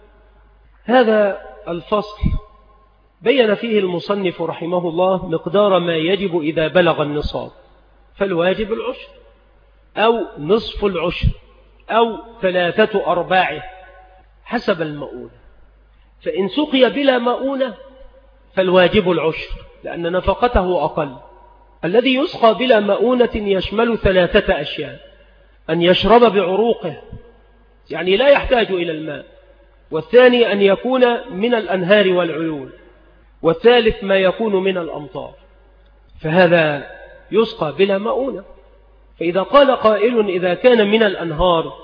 هذا الفصل بين فيه المصنف رحمه الله مقدار ما يجب إذا بلغ النصاب، فالواجب العشر أو نصف العشر أو 3/4 حسب المؤونة. فإن سقي بلا مؤونة فالواجب العشر لأن نفقته أقل، الذي يسقى بلا مؤونة يشمل 3 أشياء: أن يشرب بعروقه، يعني لا يحتاج إلى الماء، والثاني أن يكون من الأنهار والعيون، والثالث ما يكون من الأمطار، فهذا يسقى بلا مؤونة. فإذا قال قائل: إذا كان من الأنهار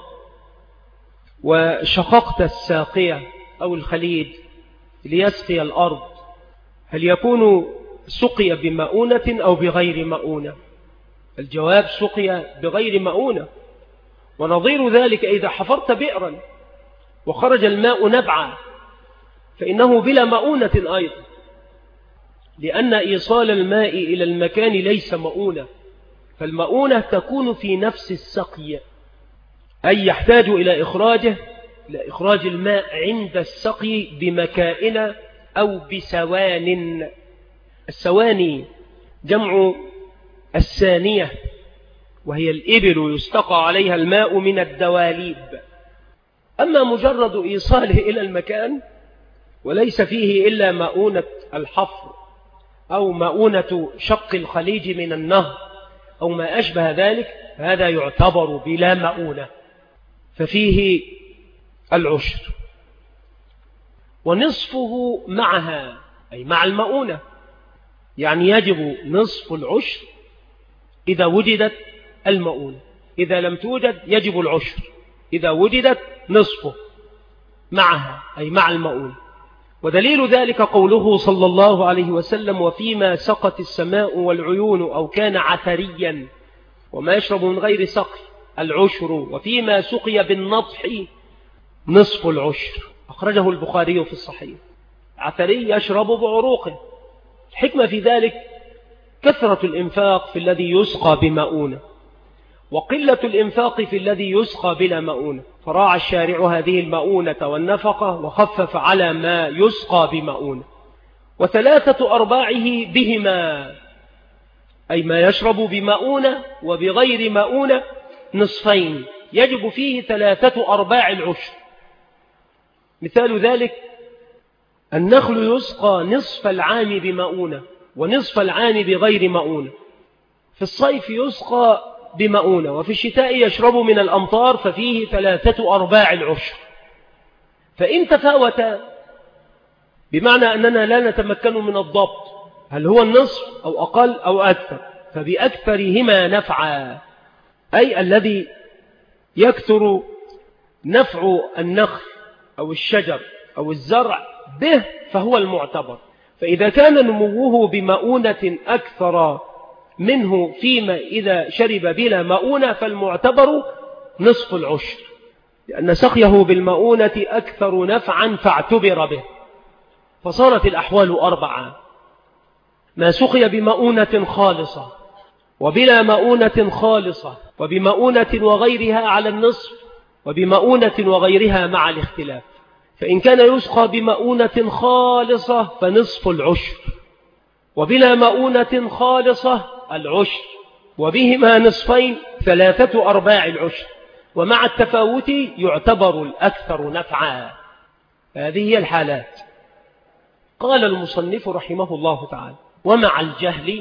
وشققت الساقية أو الخليج ليسقي الأرض، هل يكون سقي بمؤونة أو بغير مؤونة؟ الجواب: سقي بغير مؤونة. ونظير ذلك إذا حفرت بئرا وخرج الماء نبعا فإنه بلا مؤونة أيضا، لأن إيصال الماء إلى المكان ليس مؤونة، فالمؤونة تكون في نفس السقي، أي يحتاج إلى إخراج الماء عند السقي بمكائن أو بسوان. السواني جمع السانية، وهي الإبل يستقى عليها الماء من الدواليب. أما مجرد إيصاله إلى المكان وليس فيه إلا مؤونة الحفر أو مؤونة شق الخليج من النهر أو ما أشبه ذلك، هذا يعتبر بلا مؤونة، ففيه العشر، ونصفه معها أي مع المؤونة، يعني يجب نصف العشر إذا وجدت المؤونة، إذا لم توجد يجب العشر، إذا وجدت نصفه معها أي مع المؤونة. ودليل ذلك قوله صلى الله عليه وسلم: وفيما سقت السماء والعيون أو كان عثريا، وما يشرب من غير سقي العشر، وفيما سقي بالنضح نصف العشر. أخرجه البخاري في الصحيح. عثري يشرب بعروقه. الحكمة في ذلك كثرة الإنفاق في الذي يسقى بمؤونة، وقلة الإنفاق في الذي يسقى بلا مؤونة، فراعى الشارع هذه المؤونة والنفقة وخفف على ما يسقى بمؤونة. وثلاثة أرباعه بهما، أي ما يشرب بمؤونة وبغير مؤونة نصفين، يجب فيه 3/4 العشر. مثال ذلك: النخل يسقى نصف العام بمؤونة ونصف العام بغير مؤونة. في الصيف يسقى بمؤونة، وفي الشتاء يشرب من الأمطار، ففيه 3/4 العشر. فإن تفاوت، بمعنى أننا لا نتمكن من الضبط هل هو النصف أو أقل أو أكثر، فبأكثرهما نفعا، أي الذي يكثر نفع النخل أو الشجر أو الزرع به فهو المعتبر. فإذا كان نموه بمؤونة أكثر منه فيما إذا شرب بلا مؤونة فالمعتبر نصف العشر، لأن سقيه بالمؤونة أكثر نفعا فاعتبر به. فصارت الأحوال 4: ما سقي بمؤونة خالصة، وبلا مؤونة خالصة، وبمؤونة وغيرها على النصف، وبمؤونة وغيرها مع الاختلاف. فإن كان يسقى بمؤونة خالصة فنصف العشر، وبلا مؤونة خالصة العشر، وبهما نصفين 3/4 العشر، ومع التفاوت يعتبر الأكثر نفعا. هذه هي الحالات. قال المصنف رحمه الله تعالى: ومع الجهل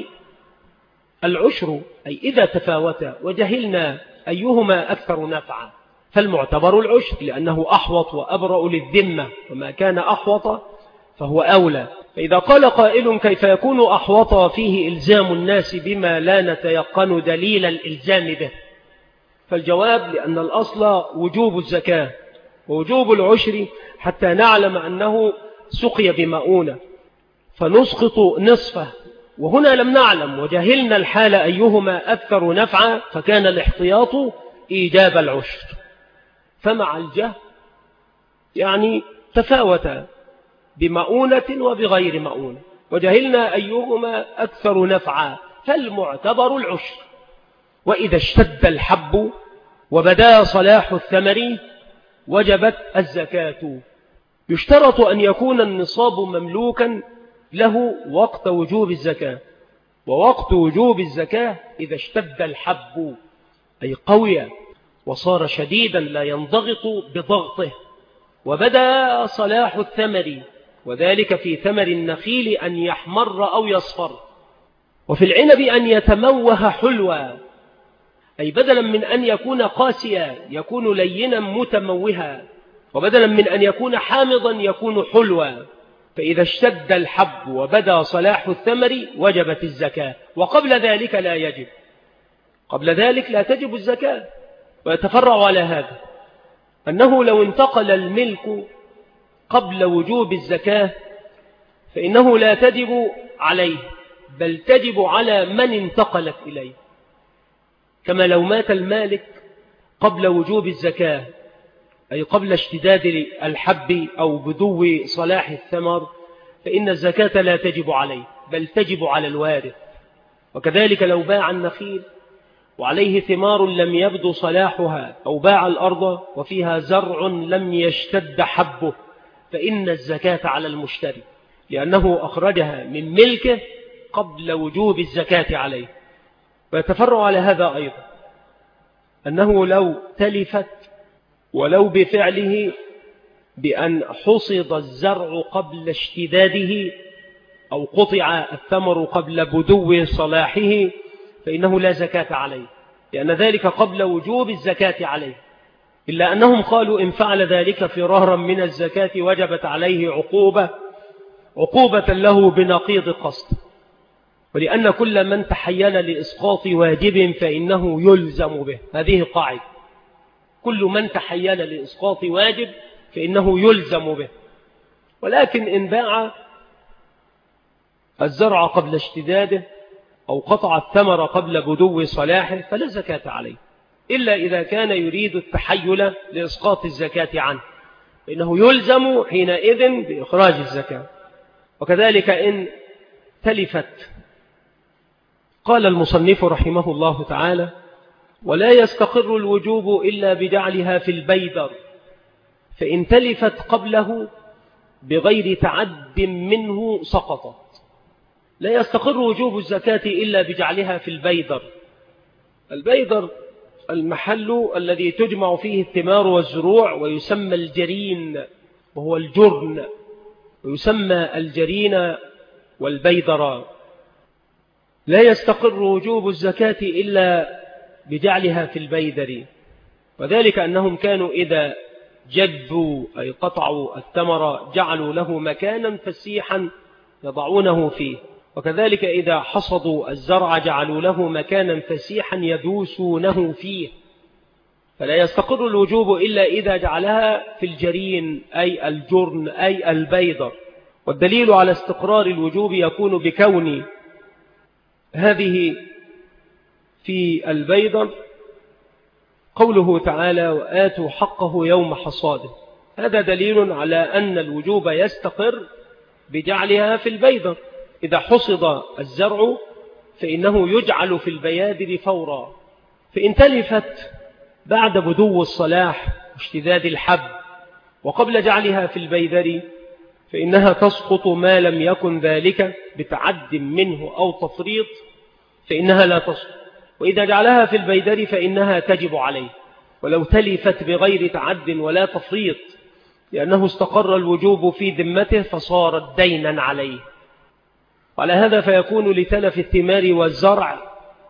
العشر، أي إذا تفاوت وجهلنا أيهما أكثر نفعا فالمعتبر العشر، لأنه أحوط وأبرأ للذمة، وما كان أحوط فهو أولى. فإذا قال قائل: كيف يكون أحوط فيه إلزام الناس بما لا نتيقن دليل الإلزام به؟ فالجواب: لأن الأصل وجوب الزكاة ووجوب العشر حتى نعلم أنه سقي بمؤونة فنسقط نصفه، وهنا لم نعلم وجهلنا الحال أيهما أكثر نفعا، فكان الاحتياط إيجاب العشر. فمع الجهل يعني تفاوت بمؤونة وبغير مؤونة، وجهلنا أيهما أكثر نفعا فالمعتبر العشر. وإذا اشتد الحب وبدا صلاح الثمر وجبت الزكاة. يشترط أن يكون النصاب مملوكا له وقت وجوب الزكاة، ووقت وجوب الزكاة إذا اشتد الحب أي قوي وصار شديدا لا ينضغط بضغطه. وبدأ صلاح الثمر، وذلك في ثمر النخيل أن يحمر أو يصفر. وفي العنب أن يتموه حلوا، أي بدلا من أن يكون قاسيا يكون لينا متموها، وبدلا من أن يكون حامضا يكون حلوا. فإذا اشتد الحب وبدا صلاح الثمر وجبت الزكاة، وقبل ذلك لا يجب، قبل ذلك لا تجب الزكاة. ويتفرع على هذا أنه لو انتقل الملك قبل وجوب الزكاة فإنه لا تجب عليه، بل تجب على من انتقلت إليه، كما لو مات المالك قبل وجوب الزكاة، أي قبل اشتداد الحب أو بدو صلاح الثمر، فإن الزكاة لا تجب عليه بل تجب على الوارث. وكذلك لو باع النخيل وعليه ثمار لم يبدو صلاحها، أو باع الأرض وفيها زرع لم يشتد حبه، فإن الزكاة على المشتري، لأنه أخرجها من ملكه قبل وجوب الزكاة عليه. ويتفرع على هذا أيضا أنه لو تلفت ولو بفعله بأن حصد الزرع قبل اشتداده أو قطع الثمر قبل بدو صلاحه فإنه لا زكاة عليه، لأن ذلك قبل وجوب الزكاة عليه، إلا أنهم قالوا إن فعل ذلك فرارا من الزكاة وجبت عليه عقوبة له بنقيض قصد. ولأن كل من تحيل لإسقاط واجب فإنه يلزم به، هذه قاعدة، كل من تحيل لإسقاط واجب فإنه يلزم به. ولكن إن باع الزرع قبل اشتداده أو قطع الثمر قبل بدو صلاحه فلا زكاة عليه، إلا إذا كان يريد التحيل لإسقاط الزكاة عنه، فإنه يلزم حينئذ بإخراج الزكاة. وكذلك إن تلفت، قال المصنف رحمه الله تعالى: ولا يستقر الوجوب إلا بجعلها في البيدر، فإن تلفت قبله بغير تعد منه سقطت. لا يستقر وجوب الزكاة إلا بجعلها في البيدر. البيدر المحل الذي تجمع فيه الثمار والزروع، ويسمى الجرين وهو الجرن، ويسمى الجرين والبيدر. لا يستقر وجوب الزكاة إلا بجعلها في البيدر، وذلك أنهم كانوا إذا جدوا أي قطعوا الثمر جعلوا له مكانا فسيحا يضعونه فيه، وكذلك إذا حصدوا الزرع جعلوا له مكانا فسيحا يدوسونه فيه. فلا يستقر الوجوب إلا إذا جعلها في الجرين أي الجرن أي البيدر. والدليل على استقرار الوجوب يكون بكون هذه في البيدر قوله تعالى: وآتوا حقه يوم حصاده. هذا دليل على أن الوجوب يستقر بجعلها في البيدر. إذا حصد الزرع فإنه يجعل في البيادر فورا. فإن تلفت بعد بدو الصلاح واشتداد الحب وقبل جعلها في البيدر فإنها تسقط ما لم يكن ذلك بتعد منه أو تفريط، فإنها لا تسقط. وإذا جعلها في البيدر فإنها تجب عليه، ولو تلفت بغير تعد ولا تفريط، لأنه استقر الوجوب في ذمته فصارت دينا عليه. وعلى هذا فيكون لتلف الثمار والزرع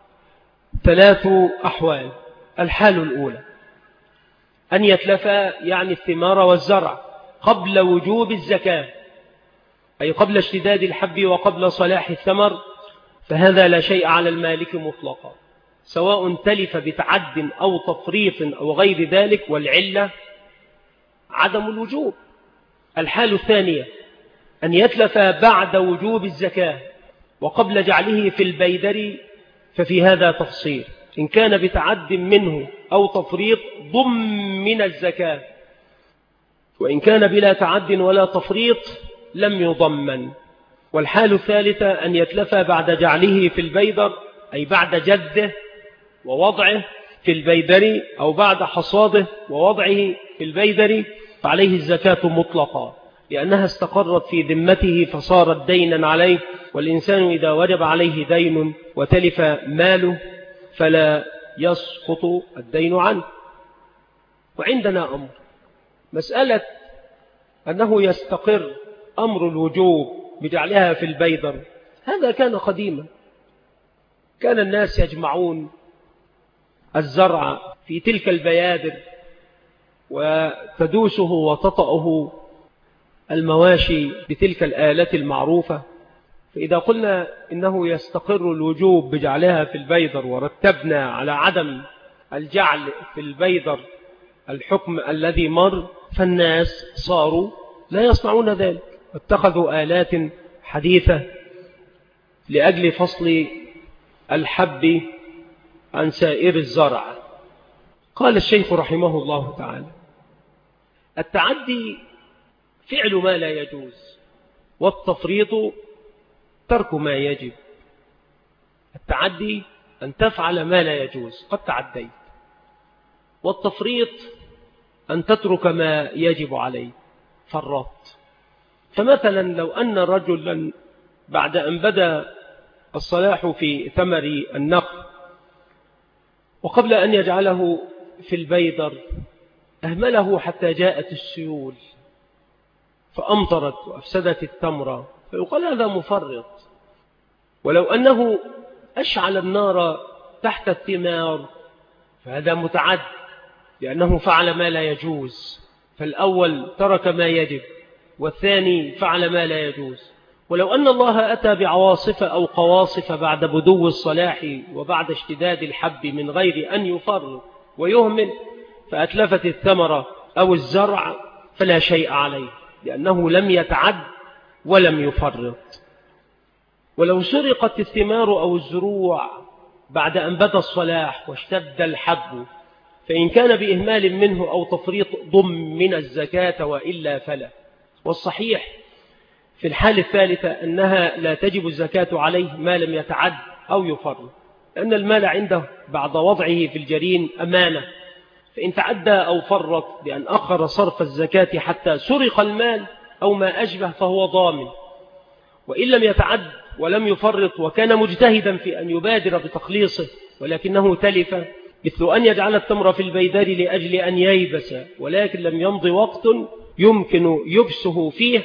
3 أحوال. الحال الأولى أن يتلف يعني الثمار والزرع قبل وجوب الزكاة، أي قبل اشتداد الحب وقبل صلاح الثمر، فهذا لا شيء على المالك مطلقا، سواء تلف بتعد أو تفريط أو غير ذلك، والعلة عدم الوجوب. الحال الثانية أن يتلف بعد وجوب الزكاة وقبل جعله في البيدر، ففي هذا تفصيل. إن كان بتعد منه أو تفريط ضمن الزكاة، وإن كان بلا تعد ولا تفريط لم يضمن. والحال الثالثة أن يتلف بعد جعله في البيدر، أي بعد جده ووضعه في البيدر، أو بعد حصاده ووضعه في البيدر، فعليه الزكاة مطلقا، لأنها استقرت في ذمته فصارت دينا عليه. والإنسان إذا وجب عليه دين وتلف ماله فلا يسقط الدين عنه. وعندنا أمر، مسألة أنه يستقر أمر الوجوب بجعلها في البيدر، هذا كان قديما، كان الناس يجمعون الزرع في تلك البيادر وتدوسه وتطأه المواشي بتلك الآلات المعروفة. فإذا قلنا إنه يستقر الوجوب بجعلها في البيدر ورتبنا على عدم الجعل في البيدر الحكم الذي مر، فالناس صاروا لا يصنعون ذلك، اتخذوا آلات حديثة لأجل فصل الحب عن سائر الزرع. قال الشيخ رحمه الله تعالى: التعدي فعل ما لا يجوز، والتفريط ترك ما يجب. التعدي أن تفعل ما لا يجوز، قد تعديت، والتفريط أن تترك ما يجب عليه، فرط. فمثلا لو أن رجلا بعد أن بدأ الصلاح في ثمر النخل وقبل أن يجعله في البيدر أهمله حتى جاءت السيول فأمطرت وأفسدت التمرة، فيقال هذا مفرط. ولو أنه أشعل النار تحت الثمار فهذا متعد، لأنه فعل ما لا يجوز، فالأول ترك ما يجب والثاني فعل ما لا يجوز. ولو أن الله أتى بعواصف أو قواصف بعد بدو الصلاح وبعد اشتداد الحب من غير أن يفرط ويهمل فأتلفت الثمرة أو الزرع فلا شيء عليه، لأنه لم يتعد ولم يفرط. ولو سرقت الثمار أو الزروع بعد أن بدا الصلاح واشتد الحب فإن كان بإهمال منه أو تفريط ضمن الزكاة وإلا فلا. والصحيح في الحالة الثالثة أنها لا تجب الزكاة عليه ما لم يتعد أو يفرط، لأن المال عنده بعد وضعه في الجرين أمانة، فإن تعدى أو فرط بأن أخر صرف الزكاة حتى سرق المال أو ما أشبه فهو ضامن. وإن لم يتعد ولم يفرط وكان مجتهدا في أن يبادر بتخليصه ولكنه تلف، مثل أن يجعل التمر في البيدار لأجل أن ييبس ولكن لم يمض وقت يمكن يبسه فيه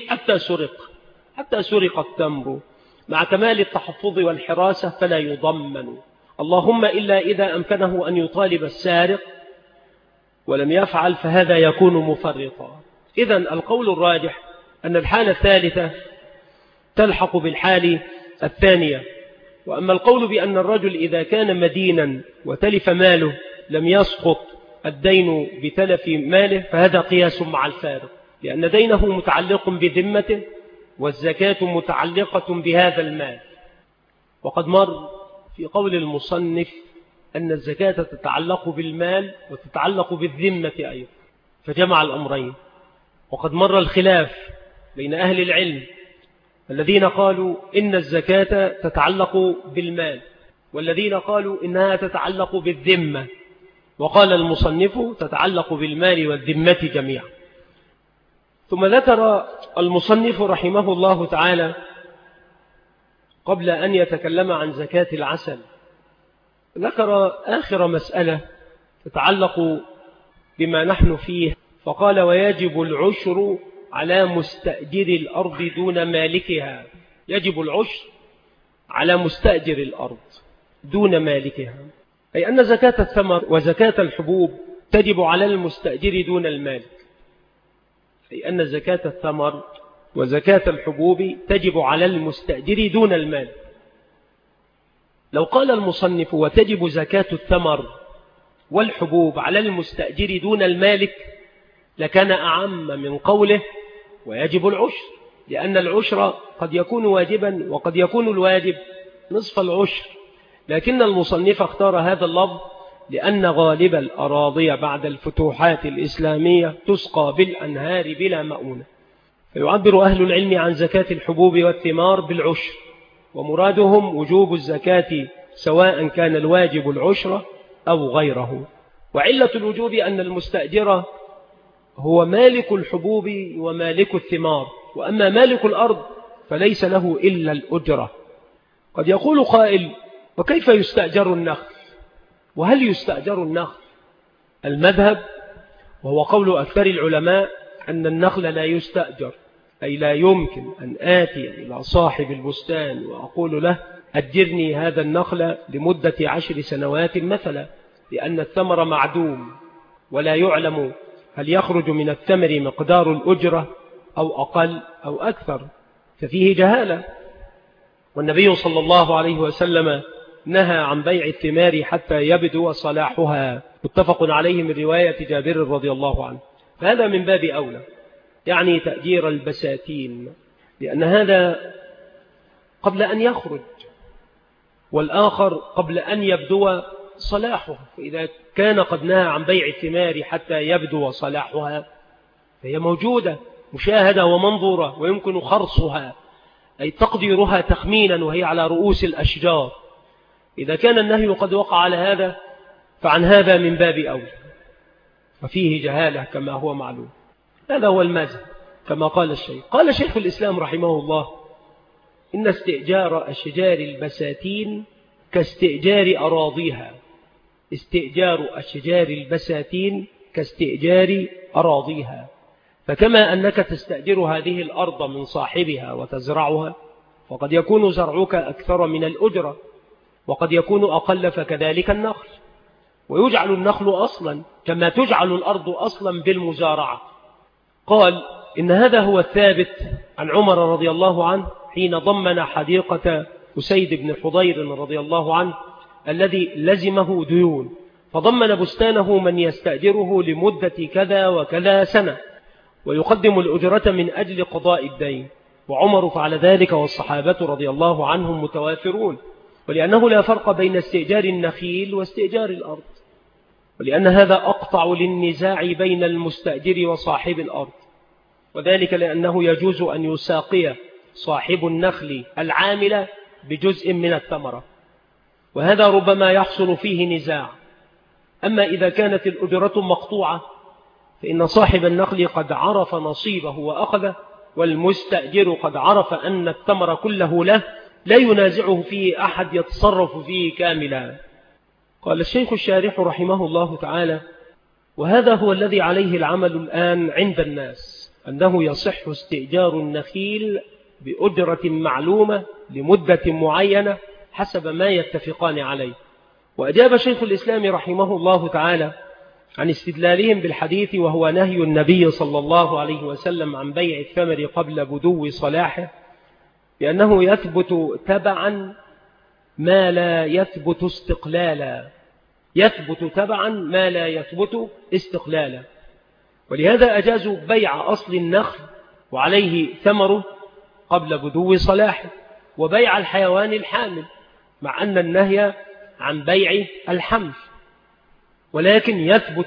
حتى سرق التمر مع كمال التحفظ والحراسة فلا يضمن، اللهم إلا إذا أمكنه أن يطالب السارق ولم يفعل فهذا يكون مفرطا. إذن القول الراجح أن الحالة الثالثة تلحق بالحال الثانية. وأما القول بأن الرجل إذا كان مدينا وتلف ماله لم يسقط الدين بتلف ماله فهذا قياس مع الفارق، لأن دينه متعلق بذمته والزكاة متعلقة بهذا المال. وقد مر في قول المصنف أن الزكاة تتعلق بالمال وتتعلق بالذمة أيضا، فجمع الأمرين. وقد مر الخلاف بين أهل العلم الذين قالوا إن الزكاة تتعلق بالمال والذين قالوا إنها تتعلق بالذمة، وقال المصنف تتعلق بالمال والذمة جميعا. ثم ذكر المصنف رحمه الله تعالى قبل أن يتكلم عن زكاة العسل ذكر آخر مسألة تتعلق بما نحن فيه، فقال: ويجب العشر على مستأجر الأرض دون مالكها. يجب العشر على مستأجر الأرض دون مالكها، أي أن زكاة الثمر وزكاة الحبوب تجب على المستأجر دون المالك، أي أن زكاة الثمر وزكاة الحبوب تجب على المستأجر دون المالك. لو قال المصنف وتجب زكاة الثمر والحبوب على المستأجر دون المالك لكان أعم من قوله ويجب العشر، لأن العشر قد يكون واجبا وقد يكون الواجب نصف العشر، لكن المصنف اختار هذا اللفظ لأن غالب الأراضي بعد الفتوحات الإسلامية تسقى بالأنهار بلا مؤونة، فيعبر أهل العلم عن زكاة الحبوب والثمار بالعشر، ومرادهم وجوب الزكاة سواء كان الواجب العشر أو غيره. وعلة الوجوب أن المستأجر هو مالك الحبوب ومالك الثمار، وأما مالك الأرض فليس له إلا الأجرة. قد يقول قائل: وكيف يستأجر النخل؟ وهل يستأجر النخل؟ المذهب وهو قول أكثر العلماء أن النخل لا يستأجر، أي لا يمكن أن آتي إلى صاحب البستان وأقول له: أجرني هذا النخل لمدة 10 سنوات مثلا، لأن الثمر معدوم ولا يعلم هل يخرج من الثمر مقدار الأجرة أو أقل أو أكثر، ففيه جهالة. والنبي صلى الله عليه وسلم نهى عن بيع الثمار حتى يبدو صلاحها، متفق عليه من رواية جابر رضي الله عنه. فهذا من باب أولى، يعني تأجير البساتين، لأن هذا قبل أن يخرج، والآخر قبل أن يبدو صلاحه. فإذا كان قد نهى عن بيع الثمار حتى يبدو صلاحها فهي موجودة مشاهدة ومنظورة، ويمكن خرصها أي تقديرها تخمينا وهي على رؤوس الأشجار. إذا كان النهي قد وقع على هذا فعن هذا من باب أولى، وفيه جهالة كما هو معلوم. هذا هو المذهب كما قال الشيخ. قال شيخ الإسلام رحمه الله: إن استئجار أشجار البساتين كاستئجار أراضيها. استئجار أشجار البساتين كاستئجار أراضيها، فكما أنك تستأجر هذه الأرض من صاحبها وتزرعها، فقد يكون زرعك أكثر من الأجرة، وقد يكون أقل، فكذلك النخل. ويجعل النخل أصلا كما تجعل الأرض أصلا بالمزارعة. قال: إن هذا هو الثابت عن عمر رضي الله عنه حين ضمن حديقة أسيد بن حضير رضي الله عنه الذي لزمه ديون، فضمن بستانه من يستأجره لمدة كذا وكذا سنة، ويقدم الأجرة من أجل قضاء الدين. وعمر فعل ذلك، والصحابة رضي الله عنهم متوافرون، ولأنه لا فرق بين استئجار النخيل واستئجار الأرض، ولأن هذا أقطع للنزاع بين المستأجر وصاحب الأرض، وذلك لأنه يجوز أن يساقي صاحب النخل العامل بجزء من الثمرة، وهذا ربما يحصل فيه نزاع. أما إذا كانت الأجرة مقطوعة فإن صاحب النخل قد عرف نصيبه وأخذه، والمستأجر قد عرف أن الثمر كله له، لا ينازعه فيه أحد، يتصرف فيه كاملا. قال الشيخ الشارح رحمه الله تعالى: وهذا هو الذي عليه العمل الآن عند الناس، أنه يصح استئجار النخيل بأجرة معلومة لمدة معينة حسب ما يتفقان عليه. وأجاب شيخ الإسلام رحمه الله تعالى عن استدلالهم بالحديث، وهو نهي النبي صلى الله عليه وسلم عن بيع الثمر قبل بدو صلاحه، لأنه يثبت تبعا ما لا يثبت استقلالا. يثبت تبعا ما لا يثبت استقلالا، ولهذا أجازوا بيع أصل النخل وعليه ثمره قبل بدو صلاحه، وبيع الحيوان الحامل، مع أن النهي عن بيع الحمل، ولكن يثبت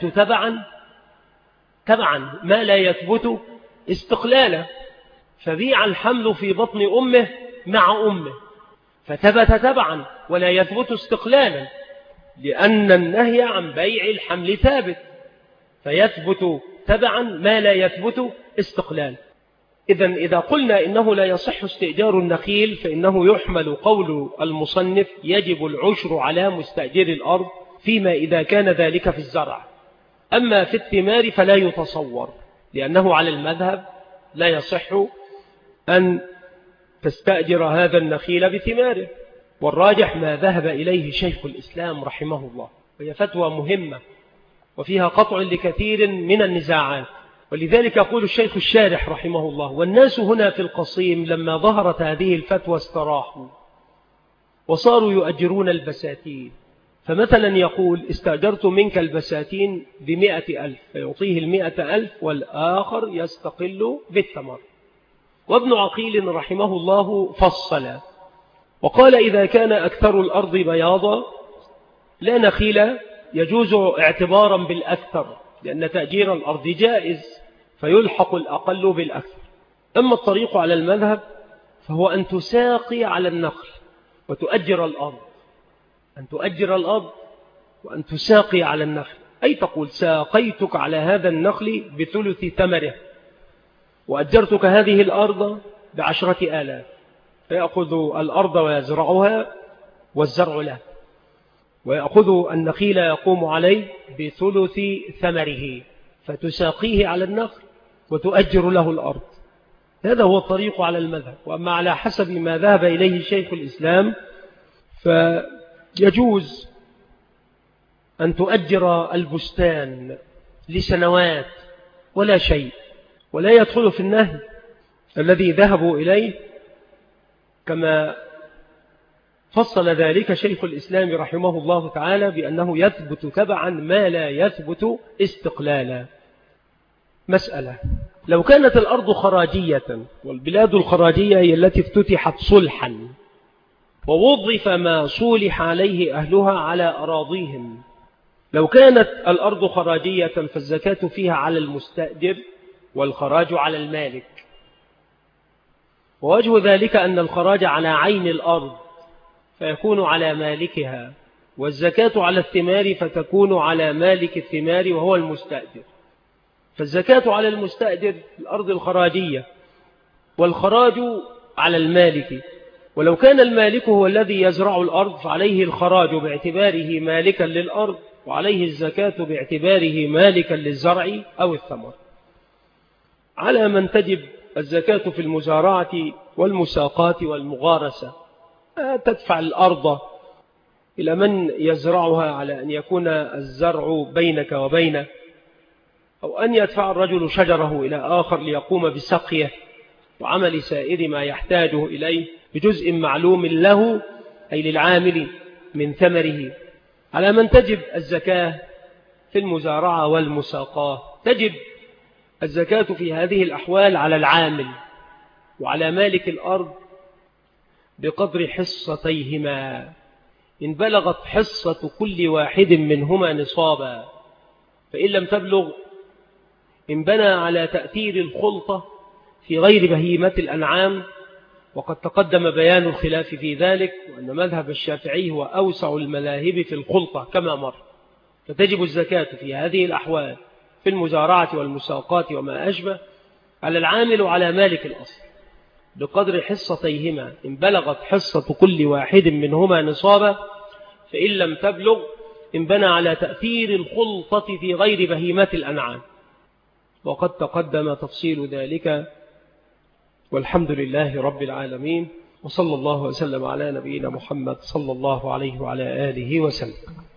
تبعا ما لا يثبت استقلالا. فبيع الحمل في بطن أمه مع أمه، فثبت تبعا ولا يثبت استقلالا، لأن النهي عن بيع الحمل ثابت، فيثبت تبعا ما لا يثبت استقلالا. إذا قلنا إنه لا يصح استئجار النخيل، فإنه يحمل قول المصنف: يجب العشر على مستأجر الأرض، فيما إذا كان ذلك في الزرع. أما في الثمار فلا يتصور، لأنه على المذهب لا يصح أن تستأجر هذا النخيل بثماره، والراجح ما ذهب إليه شيخ الإسلام رحمه الله، وهي فتوى مهمة وفيها قطع لكثير من النزاعات. ولذلك يقول الشيخ الشارح رحمه الله: والناس هنا في القصيم لما ظهرت هذه الفتوى استراحوا وصاروا يؤجرون البساتين. فمثلا يقول: استأجرت منك البساتين ب100,000، فيعطيه 100,000 والآخر يستقل بالثمر. وابن عقيل رحمه الله فصل وقال: إذا كان أكثر الأرض بياضا لا نخيل، يجوز اعتبارا بالأكثر، لأن تأجير الأرض جائز، فيلحق الأقل بالأكثر. أما الطريق على المذهب فهو أن تساقي على النخل وتؤجر الأرض، أن تؤجر الأرض وأن تساقي على النخل، أي تقول: ساقيتك على هذا النخل بثلث ثمره، وأجرتك هذه الأرض ب10,000، فيأخذ الأرض ويزرعها والزرع له، ويأخذ النخيل يقوم عليه بثلث ثمره، فتساقيه على النخل وتؤجر له الأرض. هذا هو الطريق على المذهب. وأما على حسب ما ذهب إليه شيخ الإسلام فيجوز أن تؤجر البستان لسنوات ولا شيء، ولا يدخل في النهي الذي ذهبوا إليه، كما فصل ذلك شيخ الإسلام رحمه الله تعالى بأنه يثبت تبعا ما لا يثبت استقلالا. مسألة: لو كانت الأرض خراجية، والبلاد الخراجية هي التي افتتحت صلحا ووظف ما صولح عليه أهلها على أراضيهم، لو كانت الأرض خراجية فالزكاة فيها على المستأجر والخراج على المالك. ووجه ذلك أن الخراج على عين الأرض فيكون على مالكها، والزكاة على الثمار فتكون على مالك الثمار وهو المستأجر. فالزكاة على المستأجر في الأرض الخراجية، والخراج على المالك. ولو كان المالك هو الذي يزرع الأرض فعليه الخراج باعتباره مالكا للأرض، وعليه الزكاة باعتباره مالكا للزرع أو الثمر. على من تجب الزكاة في المزارعة والمساقات والمغارسة، تدفع الأرض إلى من يزرعها على أن يكون الزرع بينك وبينه، أو أن يدفع الرجل شجره إلى آخر ليقوم بسقيه وعمل سائر ما يحتاجه إليه بجزء معلوم له أي للعامل من ثمره. على من تجب الزكاة في المزارعة والمساقات، تجب الزكاة في هذه الأحوال على العامل وعلى مالك الأرض بقدر حصتيهما، إن بلغت حصة كل واحد منهما نصابا، فإن لم تبلغ إن بنى على تأثير الخلطة في غير بهيمة الأنعام. وقد تقدم بيان الخلاف في ذلك، وأن مذهب الشافعي هو أوسع المذاهب في الخلطة كما مر. فتجب الزكاة في هذه الأحوال في المزارعة والمساقات وما أشبه على العامل وعلى مالك الأصل بقدر حصتيهما، إن بلغت حصة كل واحد منهما نصابا، فإن لم تبلغ إن بنى على تأثير الخلطة في غير بهيمة الأنعام. وقد تقدم تفصيل ذلك، والحمد لله رب العالمين، وصلى الله وسلم على نبينا محمد صلى الله عليه وعلى آله وسلم.